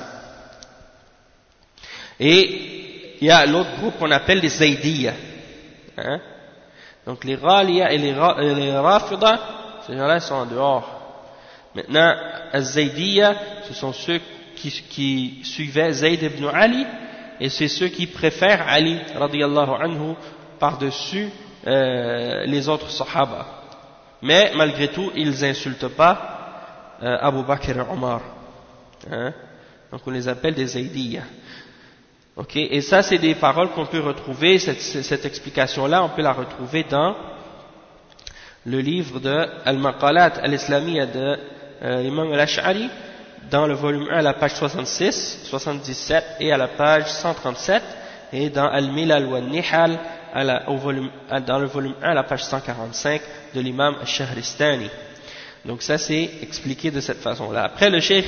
Et il y a l'autre groupe qu'on appelle les Zaydiyya, Donc les Ghaliya et les Rafida, ces gens-là sont en dehors. Maintenant, Az-Zaydiyya, ce sont ceux qui suivaient Zayd ibn Ali, et c'est ceux qui préfèrent Ali radiyallahu anhu par-dessus les autres Sahaba. Mais malgré tout, ils insultent pas Abu Bakr et Omar. Hein? Donc on les appelle des Zaydiyya. Ok, et ça c'est des paroles qu'on peut retrouver, cette explication-là, on peut la retrouver dans le livre de Al-Maqalat al-Islamiyya de l'imam al-Ash'ari, dans le volume 1 à la page 66, 77 et à la page 137, et dans Al-Milal wa Nihal dans le volume 1 à la page 145 de l'imam al-Shahristani. Donc ça c'est expliqué de cette façon-là. Après le cheikh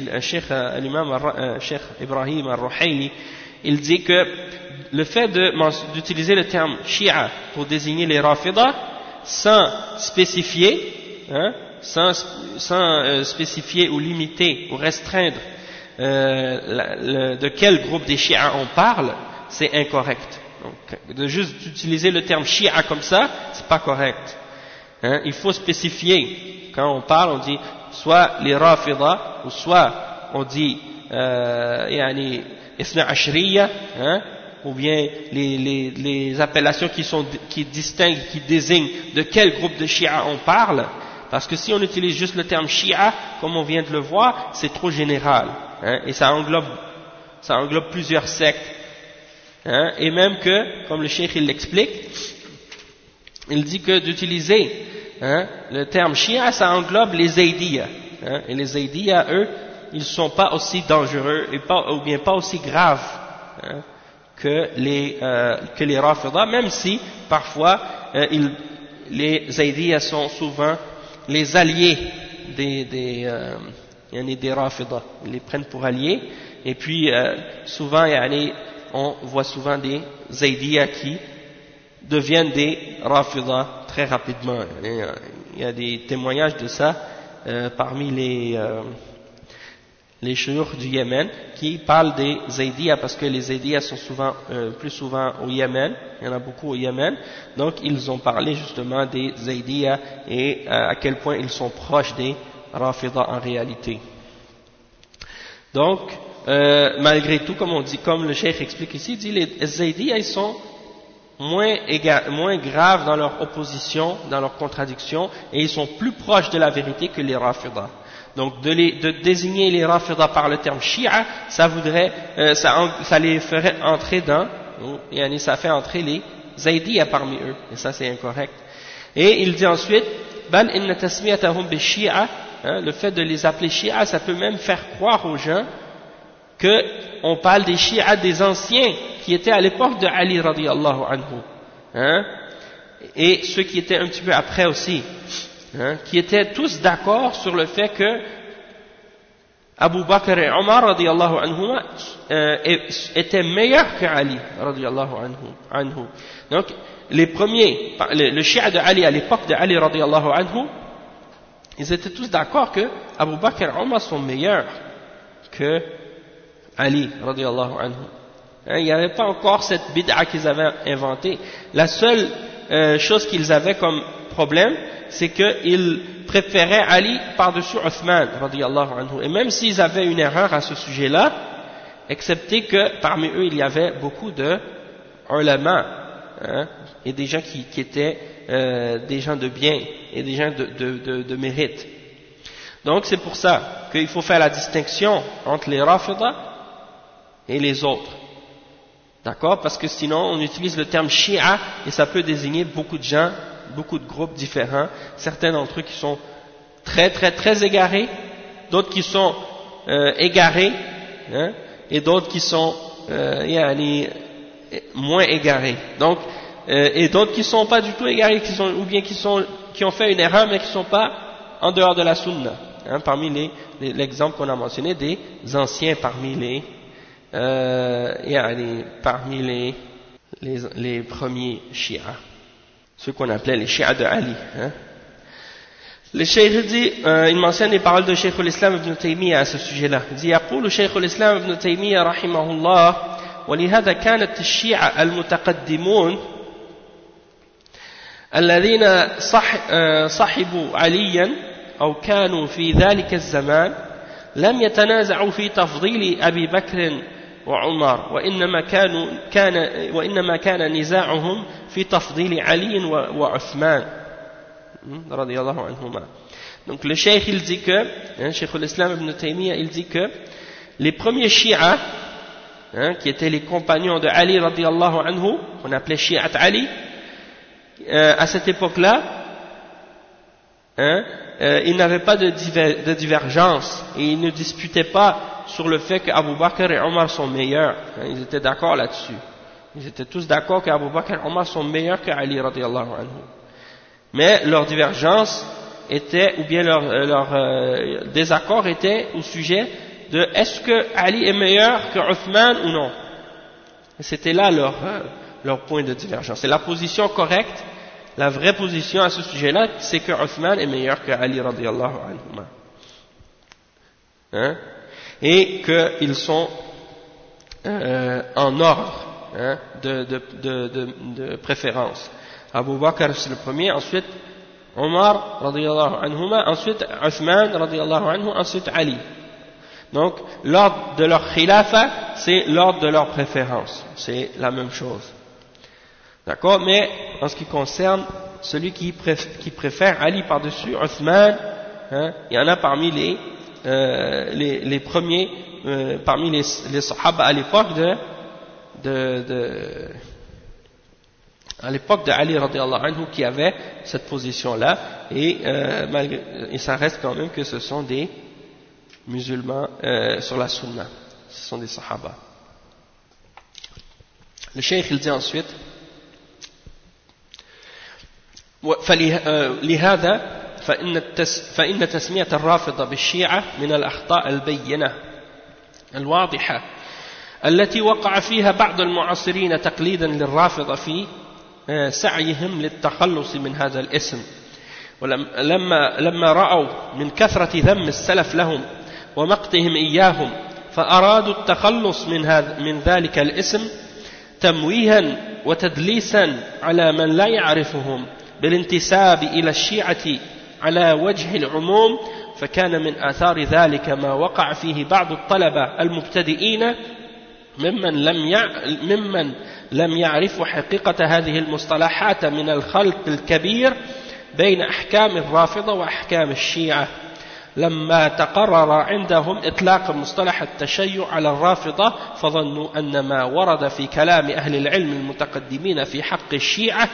Ibrahim al-Ruhayli, il dit que le fait d'utiliser le terme Shia pour désigner les Rafida sans spécifier, spécifier ou limiter ou restreindre de quel groupe des Shia on parle, c'est incorrect. Donc, de juste utiliser le terme Shia comme ça, c'est pas correct. Il faut spécifier. Quand on parle, on dit soit les Rafida, ou soit on dit Ithna Ashriya, ou bien les appellations qui distinguent, qui désignent de quel groupe de Shia on parle. Parce que si on utilise juste le terme Shia, comme on vient de le voir, c'est trop général. Et ça englobe plusieurs sectes. Et même que, comme le cheikh il l'explique, il dit que d'utiliser le terme Shia, ça englobe les Zaydiyya. Et les Zaydiyya, eux, ils ne sont pas aussi dangereux ou bien pas aussi graves que les Rafida, même si parfois les Zaydiyya sont souvent les alliés des Rafida. Ils les prennent pour alliés, et puis souvent on voit souvent des Zaydiyya qui deviennent des Rafida très rapidement. Il y a des témoignages de ça parmi les chouyoukh du Yémen qui parlent des Zaydiyya, parce que les Zaydiyya sont plus souvent au Yémen, il y en a beaucoup au Yémen, donc ils ont parlé justement des Zaydiyya et à quel point ils sont proches des Rafida en réalité. Donc malgré tout, comme le cheikh explique ici, il dit les Zaydiyya ils sont moins graves dans leur opposition, dans leur contradiction, et ils sont plus proches de la vérité que les Rafida. Donc de désigner les Rafida par le terme Shia, ça les ferait entrer ça fait entrer les Zaydiyya parmi eux, et ça c'est incorrect. Et il dit ensuite, bal inna tasmiyatahum bi Shia, le fait de les appeler Shia, ça peut même faire croire aux gens que on parle des Shia des anciens qui étaient à l'époque de Ali radiyallahu anhu, et ceux qui étaient un petit peu après aussi, qui étaient tous d'accord sur le fait que Abu Bakr et Omar radiyallahu anhu étaient meilleurs que Ali radiyallahu anhu. Donc les premiers, le Shia de Ali à l'époque de Ali radiyallahu anhu, ils étaient tous d'accord que Abu Bakr et Omar sont meilleurs que Ali radiyallahu anhu. Il n'y avait pas encore cette bid'a qu'ils avaient inventée. La seule chose qu'ils avaient comme problème, c'est qu'ils préféraient Ali par-dessus Uthman radiyallahu anhu. Et même s'ils avaient une erreur à ce sujet-là, excepté que parmi eux il y avait beaucoup de ulama, et des gens qui étaient des gens de bien et des gens de mérite. Donc c'est pour ça qu'il faut faire la distinction entre les Rafida et les autres. D'accord? Parce que sinon on utilise le terme Shia et ça peut désigner beaucoup de gens, beaucoup de groupes différents, certains d'entre eux qui sont très très très égarés, d'autres qui sont égarés, et d'autres qui sont moins égarés. Donc, et d'autres qui sont pas du tout égarés, qui ont fait une erreur mais qui sont pas en dehors de la sunna. Parmi l'exemple qu'on a mentionné des anciens parmi les premiers Shia, ceux qu'on appelait les Shia de Ali. Le Cheikh dit, il mentionne les paroles de Cheikh al-Islam ibn Taymiyyah à ce sujet-là. Il dit, يقول شيخ الإسلام ابن تيمية رحمه الله ولهذا كانت الشيعة المتقدمون الذين صحبوا عليا أو كانوا في ذلك الزمان لم يتنازعوا في تفضيل أبي بكر وعمر وإنما كان نزاعهم في تفضيل علي وعثمان رضي الله عنهما. Donc le cheikh il dit que, cheikh l'Islam Ibn Taymiyyah il dit que les premiers chiites, qui étaient les compagnons de Ali radiyallahu anhu, qu'on appelait chiites Ali, à cette époque-là, ils n'avaient pas de divergence et ils ne disputaient pas sur le fait qu'Abu Bakr et Omar sont meilleurs. Ils étaient d'accord là-dessus. Ils étaient tous d'accord qu'Abu Bakr et Omar sont meilleurs qu'Ali radiyallahu anhu. Mais leur divergence était, ou bien leur désaccord était au sujet de est-ce que Ali est meilleur que Uthman ou non. Et c'était là leur point de divergence. C'est la position correcte, la vraie position à ce sujet-là, c'est que Uthman est meilleur que Ali radiyallahu anhu. Et qu'ils sont en ordre de préférence. Abu Bakr c'est le premier, ensuite Omar radiyallahu anhuma, ensuite Uthman radiyallahu anhu, ensuite Ali. Donc l'ordre de leur khilafa c'est l'ordre de leur préférence, c'est la même chose. D'accord, mais en ce qui concerne celui qui préfère Ali par-dessus Uthman, il y en a parmi les premiers, parmi les sahaba à l'époque à l'époque de Ali radiyallahu anhu qui avait cette position-là, et ça reste quand même que ce sont des musulmans sur la sunna, ce sont des sahaba. Le cheikh il dit ensuite لهذا فإن تسمية الرافضة بالشيعة من الأخطاء البينة الواضحة التي وقع فيها بعض المعاصرين تقليدا للرافضة في سعيهم للتخلص من هذا الاسم. لما رأوا من كثرة ذم السلف لهم ومقتهم إياهم فأرادوا التخلص من ذلك الاسم تمويها وتدليسا على من لا يعرفهم بالانتساب إلى الشيعة على وجه العموم، فكان من آثار ذلك ما وقع فيه بعض الطلبة المبتدئين ممن لم يعرفوا حقيقة هذه المصطلحات من الخلط الكبير بين أحكام الرافضة وأحكام الشيعة، لما تقرر عندهم إطلاق مصطلح التشيع على الرافضة فظنوا أن ما ورد في كلام أهل العلم المتقدمين في حق الشيعة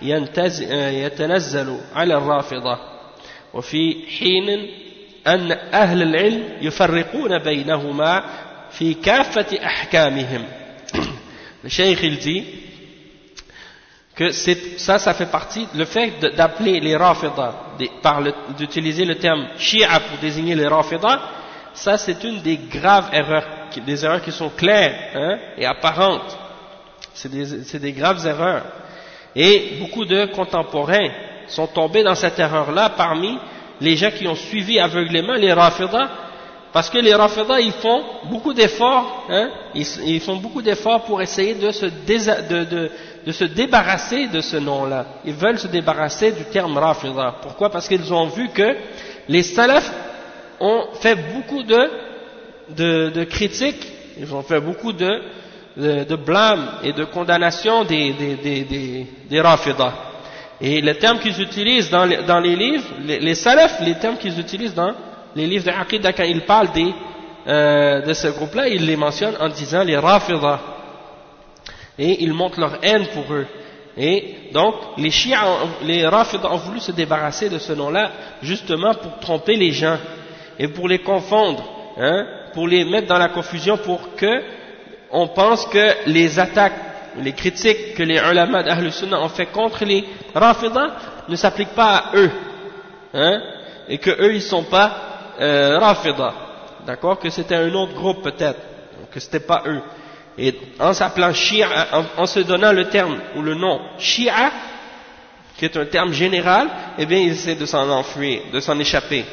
يتنزل على الرافضة، وفي حين أن أهل العلم يفرقون بينهما في كافة أحكامهم. Le cheikh il dit que ça fait partie, le fait d'appeler les Rafidah, d'utiliser le terme Shia pour désigner les Rafidah, ça c'est une des graves erreurs, des erreurs qui sont claires et apparentes. C'est des graves erreurs. Et beaucoup de contemporains sont tombés dans cette erreur-là parmi les gens qui ont suivi aveuglément les Rafidah, parce que les Rafidah ils font beaucoup d'efforts, ils font beaucoup d'efforts pour essayer de se débarrasser de ce nom-là. Ils veulent se débarrasser du terme Rafidah. Pourquoi? Parce qu'ils ont vu que les salafs ont fait beaucoup de critiques, ils ont fait beaucoup de blâme et de condamnation des Rafidah. Et les termes qu'ils utilisent dans les livres, les salafs, les termes qu'ils utilisent dans les livres de Aqidah, quand ils parlent de ce groupe-là, ils les mentionnent en disant les Rafidah. Et ils montrent leur haine pour eux. Et donc, les Rafidah ont voulu se débarrasser de ce nom-là, justement pour tromper les gens, et pour les confondre, pour les mettre dans la confusion, pour que on pense que les attaques, les critiques que les ulama d'Ahl Sunnah ont fait contre les Rafidah ne s'appliquent pas à eux, et que eux ils sont pas Rafidah, d'accord, que c'était un autre groupe peut-être, que c'était pas eux. Et en s'appelant Shia, en se donnant le terme ou le nom Shia, qui est un terme général, eh bien ils essaient de s'en enfuir, de s'en échapper.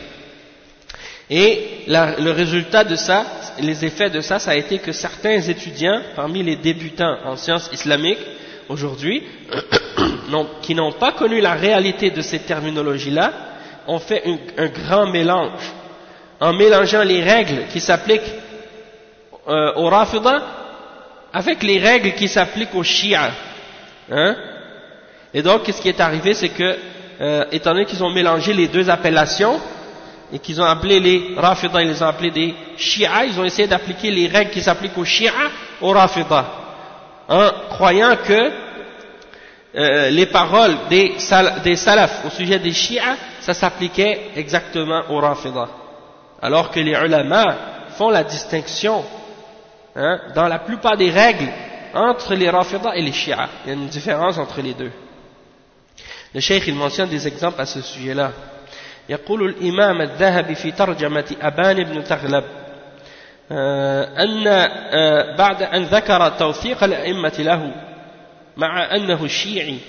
Et le résultat de ça, les effets de ça, ça a été que certains étudiants, parmi les débutants en sciences islamiques aujourd'hui, qui n'ont pas connu la réalité de ces terminologies-là ont fait un grand mélange en mélangeant les règles qui s'appliquent aux Rafida avec les règles qui s'appliquent aux Shia. Hein? Et donc, ce qui est arrivé, c'est que, étant donné qu'ils ont mélangé les deux appellations, et qu'ils ont appelé les Rafida, ils les ont appelés des Shia, ils ont essayé d'appliquer les règles qui s'appliquent aux Shia, aux Rafida, en croyant que les paroles des Salaf au sujet des Shia, ça s'appliquait exactement aux Rafida. Alors que les ulama font la distinction, hein, dans la plupart des règles, entre les Rafida et les Shia. Il y a une différence entre les deux. Le cheikh il mentionne des exemples à ce sujet-là. يقول الإمام الذهبي في ترجمة أبان بن تغلب أن بعد أن ذكر توثيق الأئمة له مع أنه الشيعي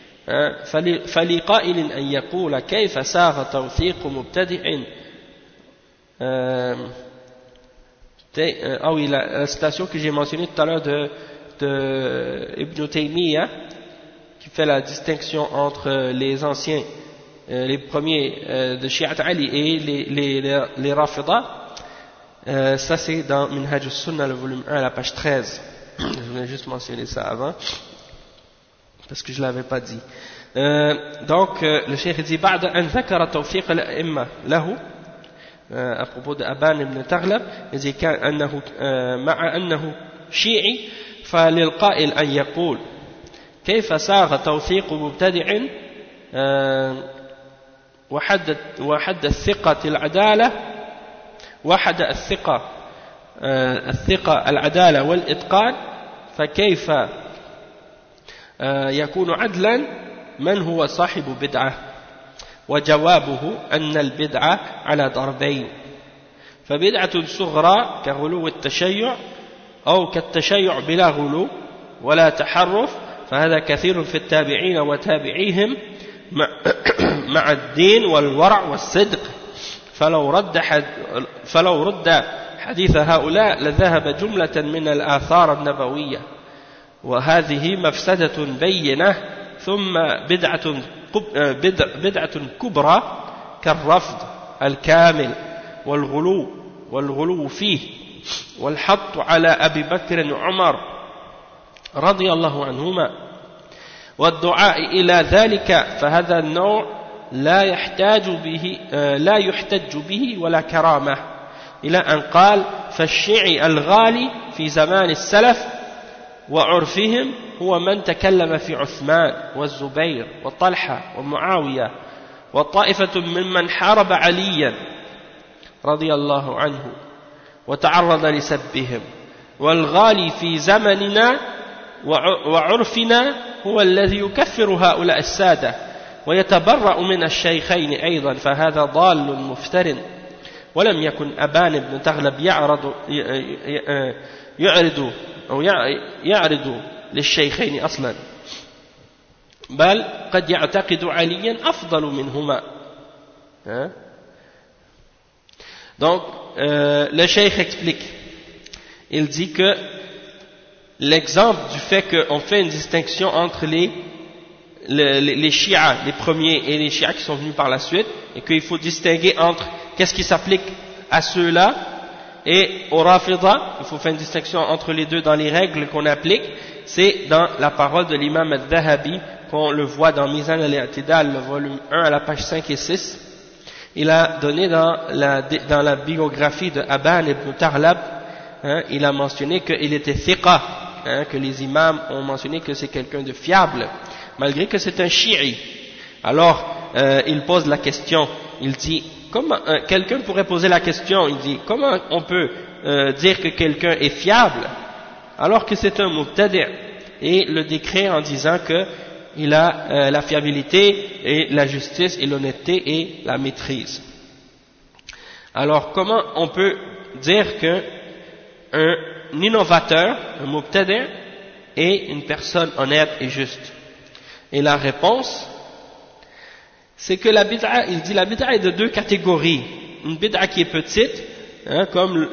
فلقائل أن يقول كيف ساغ توثيق مبتدع oui, la citation que j'ai mentionnée tout à l'heure de Ibn Taymiyyah qui fait la distinction entre les anciens les premiers de Shi'at Ali et les Rafida, ça c'est dans Minhaj al-Sunnah, le volume 1, à la page 13. Je voulais juste mentionner ça avant, parce que je ne l'avais pas dit. Donc, le cheikh dit, بعد أن ذكر توثيق الأئمة له, à propos de Aban ibn Taghlab, il dit أنه مع أنه شيعي فللقائل أن يقول كيف ساغ توثيق مبتدع وحد الثقة العدالة وحد الثقة العدالة والإتقان فكيف يكون عدلا من هو صاحب بدعة وجوابه أن البدعة على ضربين فبدعة صغرى كغلو التشيع أو كالتشيع بلا غلو ولا تحرف فهذا كثير في التابعين وتابعيهم مع الدين والورع والصدق فلو رد حديث هؤلاء لذهب جملة من الآثار النبوية وهذه مفسدة بينة ثم بدعة كبرى كالرفض الكامل والغلو فيه والحط على أبي بكر وعمر رضي الله عنهما والدعاء إلى ذلك فهذا النوع لا يحتج به ولا كرامة إلى أن قال فالشيعي الغالي في زمان السلف وعرفهم هو من تكلم في عثمان والزبير وطلحة ومعاوية وطائفة ممن حارب عليا رضي الله عنه وتعرض لسبهم والغالي في زمننا وعرفنا هو الذي يكفر هؤلاء السادة ويتبرأ من الشيخين أيضا فهذا ضال مفتر ولم يكن أبان بن تغلب يعرض للشيخين أصلا بل قد يعتقد عليا أفضل منهما. Donc le cheikh explique, il dit que l'exemple du fait qu'on fait une distinction entre les chiites, les premiers, et les chiites qui sont venus par la suite, et qu'il faut distinguer entre qu'est-ce qui s'applique à ceux-là et au Rafida, il faut faire une distinction entre les deux dans les règles qu'on applique, c'est dans la parole de l'imam al-Dhahabi, qu'on le voit dans Mizan al-I'tidal, le volume 1 à la page 5 et 6. Il a donné dans la biographie de Aban ibn Taghlab, il a mentionné qu'il était thiqa, que les imams ont mentionné que c'est quelqu'un de fiable, malgré que c'est un chi'i. Alors, il pose la question, il dit, comment quelqu'un pourrait poser la question, il dit, comment on peut dire que quelqu'un est fiable, alors que c'est un mubtadi', et le décrire en disant que il a la fiabilité et la justice et l'honnêteté et la maîtrise. Alors, comment on peut dire qu'un innovateur, un mubtadi', est une personne honnête et juste? Et la réponse, c'est que la bid'a, il dit la bid'a est de deux catégories. Une bid'a qui est petite, comme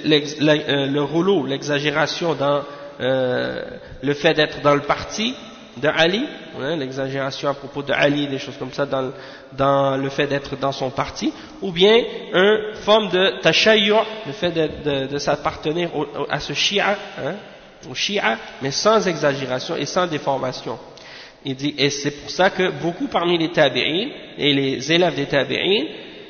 le rouleau, l'exagération dans le fait d'être dans le parti, de Ali, hein, l'exagération à propos de Ali, des choses comme ça dans le fait d'être dans son parti, ou bien une forme de tashayyu', le fait de s'appartenir à ce Shia, hein, au Shia, mais sans exagération et sans déformation. Il dit, et c'est pour ça que beaucoup parmi les tabi'in et les élèves des tabi'in,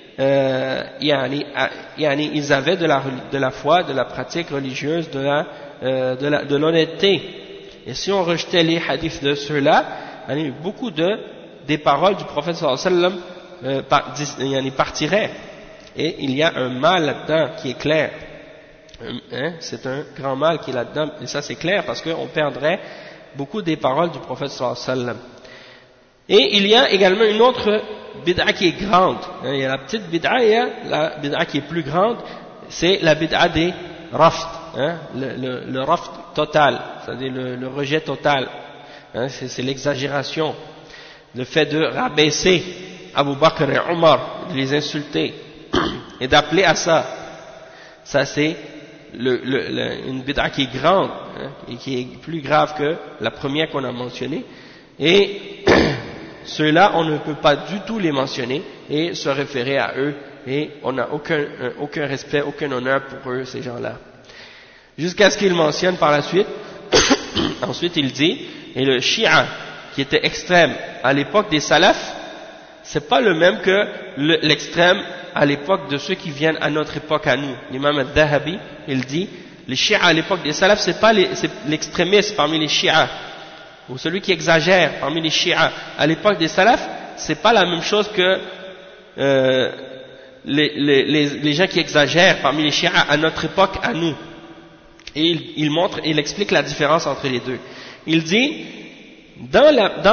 ils avaient de la foi, de la pratique religieuse, de l'honnêteté. Et si on rejetait les hadiths de ceux-là, beaucoup des paroles du prophète sallallahu alayhi wa sallam partiraient. Et il y a un mal là-dedans qui est clair. Hein, c'est un grand mal qui est là-dedans, et ça c'est clair parce qu'on perdrait beaucoup des paroles du prophète sallallahu alayhi wa sallam. Et il y a également une autre bid'a qui est grande. Il y a la petite bid'a et il y a la bid'a qui est plus grande, c'est la bid'a des rafd, hein, le rafd total, c'est-à-dire le rejet total, hein, c'est l'exagération, le fait de rabaisser Abu Bakr et Omar, de les insulter et d'appeler à ça. Ça c'est une bid'a qui est grande, hein, et qui est plus grave que la première qu'on a mentionnée, et ceux-là on ne peut pas du tout les mentionner et se référer à eux, et on n'a aucun respect, aucun honneur pour eux, ces gens-là, jusqu'à ce qu'il mentionne par la suite. Ensuite il dit, et le Shia qui était extrême à l'époque des salafs, c'est pas le même que l'extrême à l'époque de ceux qui viennent à notre époque à nous. L'imam al-Dhahabi, il dit, les chiites à l'époque des salafs, c'est pas l'extrémiste parmi les chiites, ou celui qui exagère parmi les chiites. À l'époque des salafs, c'est pas la même chose que les gens qui exagèrent parmi les chiites à notre époque à nous. Et il explique la différence entre les deux. Il dit, dans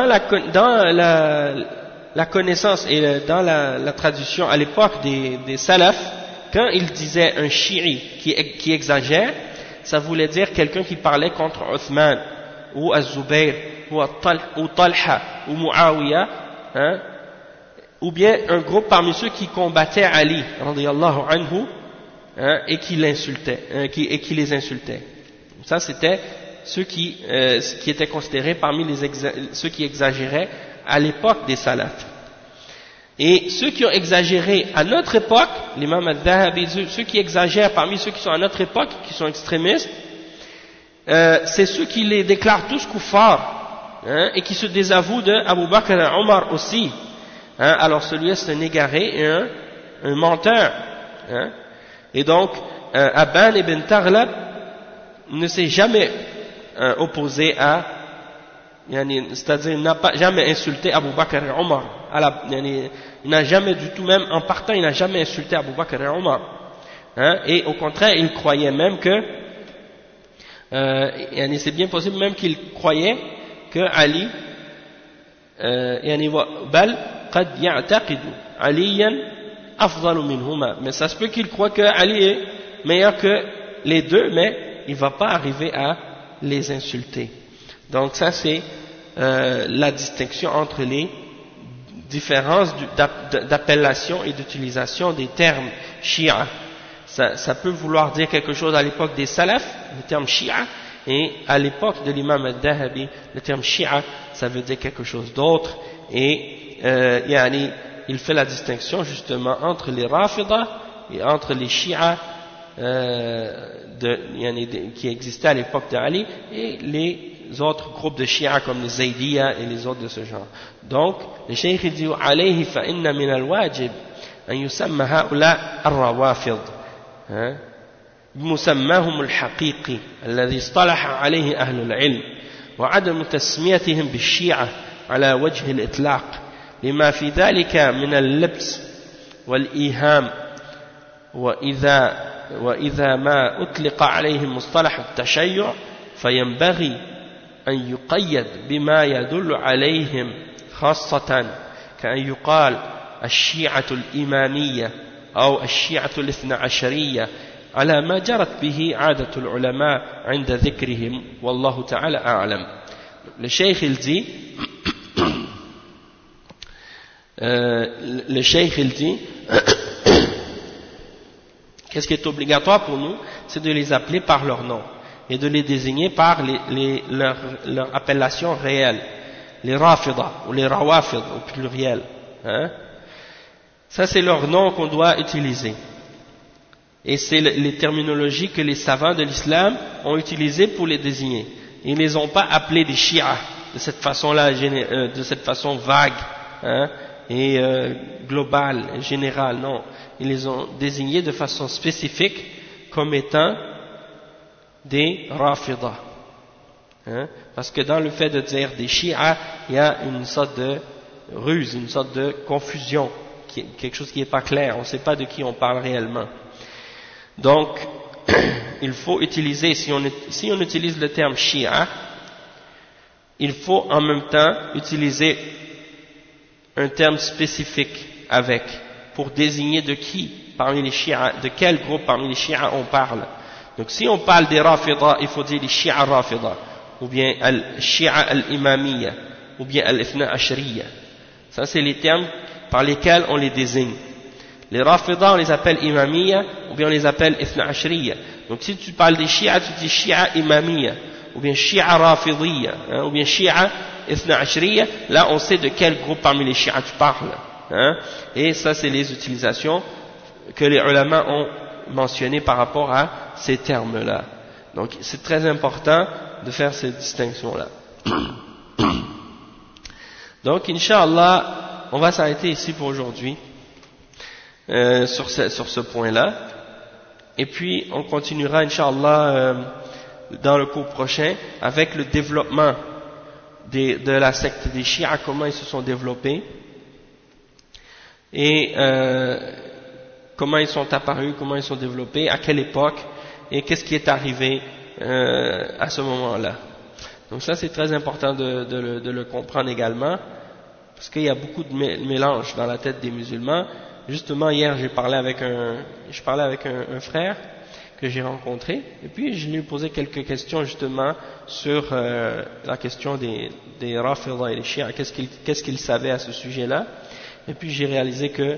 la connaissance et dans la tradition à l'époque des salafs, quand ils disaient un chi'i qui exagère, ça voulait dire quelqu'un qui parlait contre Uthman ou Az-Zubayr ou Talha ou Muawiyah, hein, ou bien un groupe parmi ceux qui combattaient Ali radiyallahu anhu, hein, et qui l'insultaient, et qui les insultaient. Ça c'était ceux qui étaient considérés parmi ceux qui exagéraient à l'époque des salafs. Et ceux qui ont exagéré à notre époque, l'imam al-Dhahabi, ceux qui exagèrent parmi ceux qui sont à notre époque, qui sont extrémistes, c'est ceux qui les déclarent tous kuffar, hein, et qui se désavouent de Abu Bakr et Omar aussi. Hein, alors celui-là c'est un égaré et un menteur. Hein. Et donc, Aban ibn Taghlab ne s'est jamais opposé à, c'est-à-dire il n'a jamais insulté Abu Bakr et Omar. Il n'a jamais du tout, même en partant, il n'a jamais insulté Abu Bakr et Omar. Hein, et au contraire, il croyait même que, c'est bien possible même qu'il croyait que Ali, bal qad ya'taqidu aliyan afdalu minhuma, mais ça se peut qu'il croit que Ali est meilleur que les deux, mais il ne va pas arriver à les insulter. Donc ça c'est la distinction entre les différences d'appellation et d'utilisation des termes shia. Ça peut vouloir dire quelque chose à l'époque des salafs, le terme shia, et à l'époque de l'imam al-Dhahabi, le terme shia, ça veut dire quelque chose d'autre, et il fait la distinction justement entre les rafidah et entre les shia qui existaient à l'époque d'Ali et les autres groupes de shia comme les Zaydiyya et les autres de ce genre. Donc, le cheikh dit alayhi fa inna min al-wajib an yusamma ha'ula ar-rawafid بمسماهم الحقيقي الذي اصطلح عليه أهل العلم وعدم تسميتهم بالشيعة على وجه الإطلاق لما في ذلك من اللبس والإيهام وإذا ما أطلق عليهم مصطلح التشيع فينبغي أن يقيد بما يدل عليهم خاصة كأن يقال الشيعة الإمامية أو الشيعة الاثنى عشرية على ما جرت به عادة العلماء عند ذكرهم والله تعالى أعلم. Le cheikh il dit qu'est-ce qui est obligatoire pour nous, c'est de les appeler par leur nom et de les désigner par leur appellation réelle. les Rafida ou les Rawafid au pluriel. Hein? Ça c'est leur nom qu'on doit utiliser. Et c'est les terminologies que les savants de l'islam ont utilisées pour les désigner. Ils ne les ont pas appelés des Shia de cette façon-là, de cette façon vague, hein, et globale, générale, non. Ils les ont désignés de façon spécifique comme étant des Rafida. Hein, parce que dans le fait de dire des Shia, il y a une sorte de ruse, une sorte de confusion, quelque chose qui n'est pas clair, on ne sait pas de qui on parle réellement. Donc, il faut utiliser, si on utilise le terme Shia, il faut en même temps utiliser un terme spécifique avec, pour désigner de qui parmi les Shia, de quel groupe parmi les Shia on parle. Donc si on parle des Rafida, il faut dire les Shia Rafida, ou bien Shia al-Imamiyya, ou bien al-Ithna Ashriya. Ça c'est les termes par lesquels on les désigne. Les Rafida on les appelle Imamiyya, ou bien on les appelle Ithna Ashriya. Donc si tu parles des Shia, tu dis Shia Imamiyya, ou bien Shia Rafidiyya, hein, ou bien Shia Ithna Ashriya. Là on sait de quel groupe parmi les Shia tu parles. Hein, et ça c'est les utilisations que les ulama ont mentionnées par rapport à ces termes-là. Donc c'est très important de faire cette distinction-là. Donc Inch'Allah, on va s'arrêter ici pour aujourd'hui sur ce point-là. Et puis on continuera Inch'Allah dans le cours prochain avec le développement de la secte des Shia, comment ils se sont développés et comment ils sont apparus, comment ils sont développés, à quelle époque et qu'est-ce qui est arrivé à ce moment-là. Donc ça c'est très important de le comprendre également, parce qu'il y a beaucoup de mélange dans la tête des musulmans. Justement hier je parlais avec un frère que j'ai rencontré, et puis je lui ai posé quelques questions justement sur la question des Rafida et des Shia, qu'est-ce qu'il savait à ce sujet-là, et puis j'ai réalisé que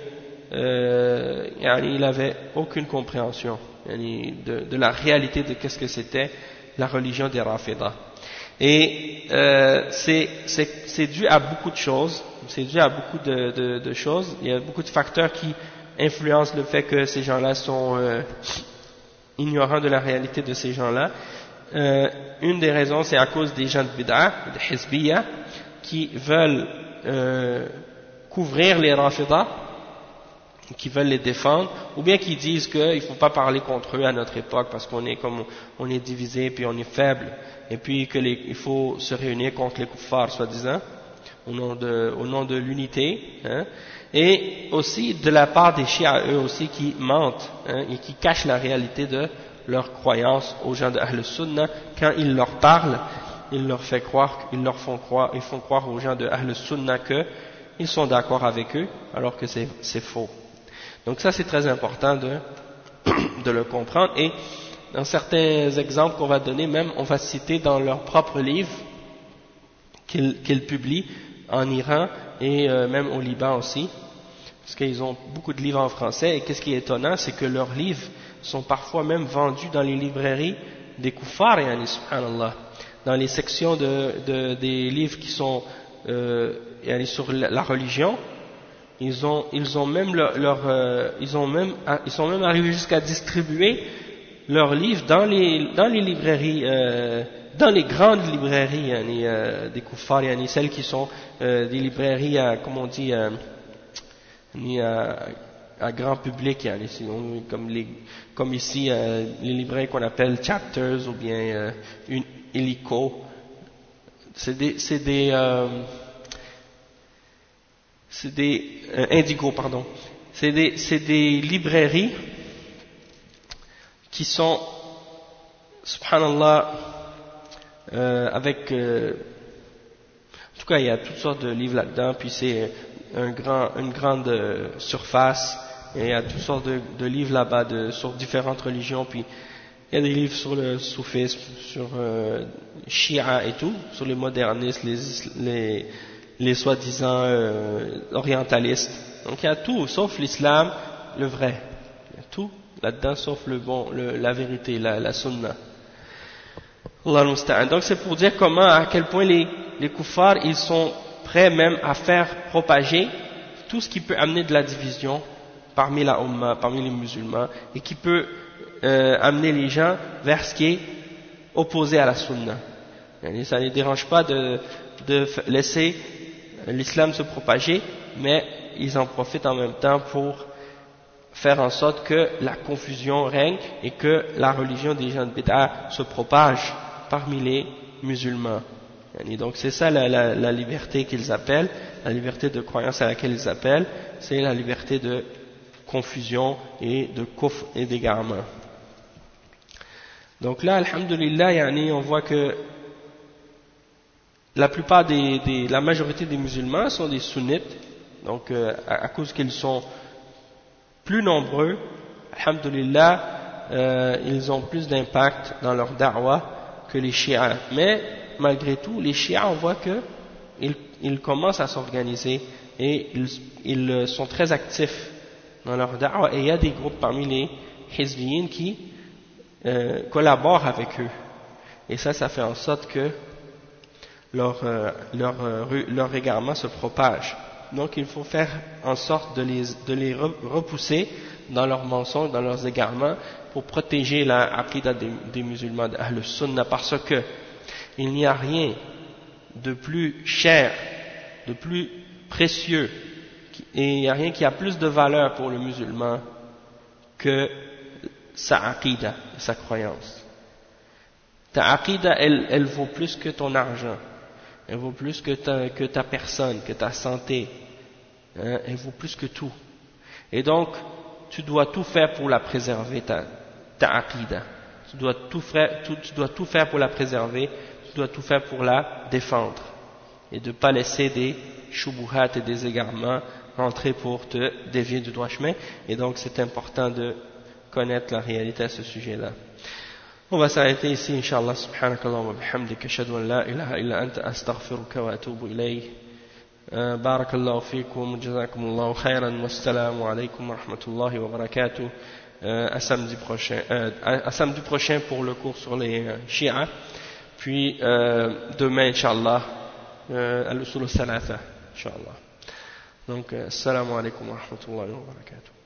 il n'avait aucune compréhension de la réalité de qu'est-ce que c'était la religion des Rafida. Et c'est dû à beaucoup de choses, c'est dû à beaucoup de choses. Il y a beaucoup de facteurs qui influencent le fait que ces gens-là sont ignorants de la réalité de ces gens-là. Une des raisons, c'est à cause des gens de Bid'ah, des Hizbiyya, qui veulent couvrir les Rafida, qui veulent les défendre, ou bien qui disent qu'il ne faut pas parler contre eux à notre époque parce qu'on est divisé puis on est faible, et puis qu'il faut se réunir contre les kuffars soi-disant au nom de l'unité, hein, et aussi de la part des Shia eux aussi qui mentent, hein, et qui cachent la réalité de leur croyance aux gens de Ahl Sunnah. Quand ils leur parlent, ils font croire aux gens de Ahl Sunnah qu'ils sont d'accord avec eux alors que c'est faux. Donc ça c'est très important de le comprendre, et dans certains exemples qu'on va donner, même on va citer dans leurs propres livres qu'ils publient en Iran et même au Liban aussi, parce qu'ils ont beaucoup de livres en français, et qu'est-ce qui est étonnant, c'est que leurs livres sont parfois même vendus dans les librairies des kuffars, subhanallah, dans les sections des livres qui sont sur la religion. Ils sont même arrivés jusqu'à distribuer leurs livres dans les librairies, dans les grandes librairies des kuffars, celles qui sont des librairies comme on dit à grand public, comme ici les librairies qu'on appelle chapters ou bien illico. Indigo, pardon. C'est des librairies qui sont, subhanallah, avec, en tout cas il y a toutes sortes de livres là-dedans, puis c'est une grande surface, et il y a toutes sortes de livres là-bas sur différentes religions, puis il y a des livres sur le soufisme, sur Shia et tout, sur les modernistes, les soi-disant orientalistes. Donc il y a tout sauf l'islam, le vrai. Il y a tout là-dedans sauf la vérité, la sunna. Allah al-Musta'an. Donc c'est pour dire comment, à quel point les kuffars, ils sont prêts même à faire propager tout ce qui peut amener de la division parmi la Ummah, parmi les musulmans, et qui peut amener les gens vers ce qui est opposé à la Sunna. Et ça ne les dérange pas de laisser l'islam se propager, mais ils en profitent en même temps pour faire en sorte que la confusion règne et que la religion des gens de bid'a se propage parmi les musulmans. Et donc c'est ça la liberté qu'ils appellent, la liberté de croyance à laquelle ils appellent, c'est la liberté de confusion et de kufr et d'égarement. Donc là, alhamdulillah, on voit que la plupart la majorité des musulmans sont des sunnites, donc à cause qu'ils sont plus nombreux, alhamdulillah, ils ont plus d'impact dans leur da'wah que les chiites. Mais malgré tout, les chiites, on voit qu'ils commencent à s'organiser et ils sont très actifs dans leur da'wah, et il y a des groupes parmi les hizbiyin qui collaborent avec eux. Et ça fait en sorte que leur égarement se propage. Donc il faut faire en sorte de les repousser dans leurs mensonges, dans leurs égarements, pour protéger la aqidah des musulmans d'Ahl Sunnah, parce que il n'y a rien de plus cher, de plus précieux, et il n'y a rien qui a plus de valeur pour le musulman que sa aqidah, sa croyance. Ta aqidah, elle vaut plus que ton argent, elle vaut plus que ta personne, que ta santé, hein, elle vaut plus que tout. Et donc, tu dois tout faire pour la préserver, ta aqidah. Tu dois tout faire pour la préserver, tu dois tout faire pour la défendre. Et de ne pas laisser des shubuhat et des égarements rentrer pour te dévier du droit chemin. Et donc, c'est important de connaître la réalité à ce sujet-là. On va s'arrêter ici, Inch'Allah, subhanakallah wa bihamdika, ashhadu an la ilaha illa anta astaghfiruka wa atubu ilayh. Barakallahu fikum, jazakumullahu khairan, wassalamu alaykum wa rahmatullahi wa barakatuh. À samedi prochain pour le cours sur les chiites. Puis demain, Inch'Allah, à l'usul al-thalatha, Inch'Allah. Donc, assalamu alaykum wa rahmatullahi wa barakatuh.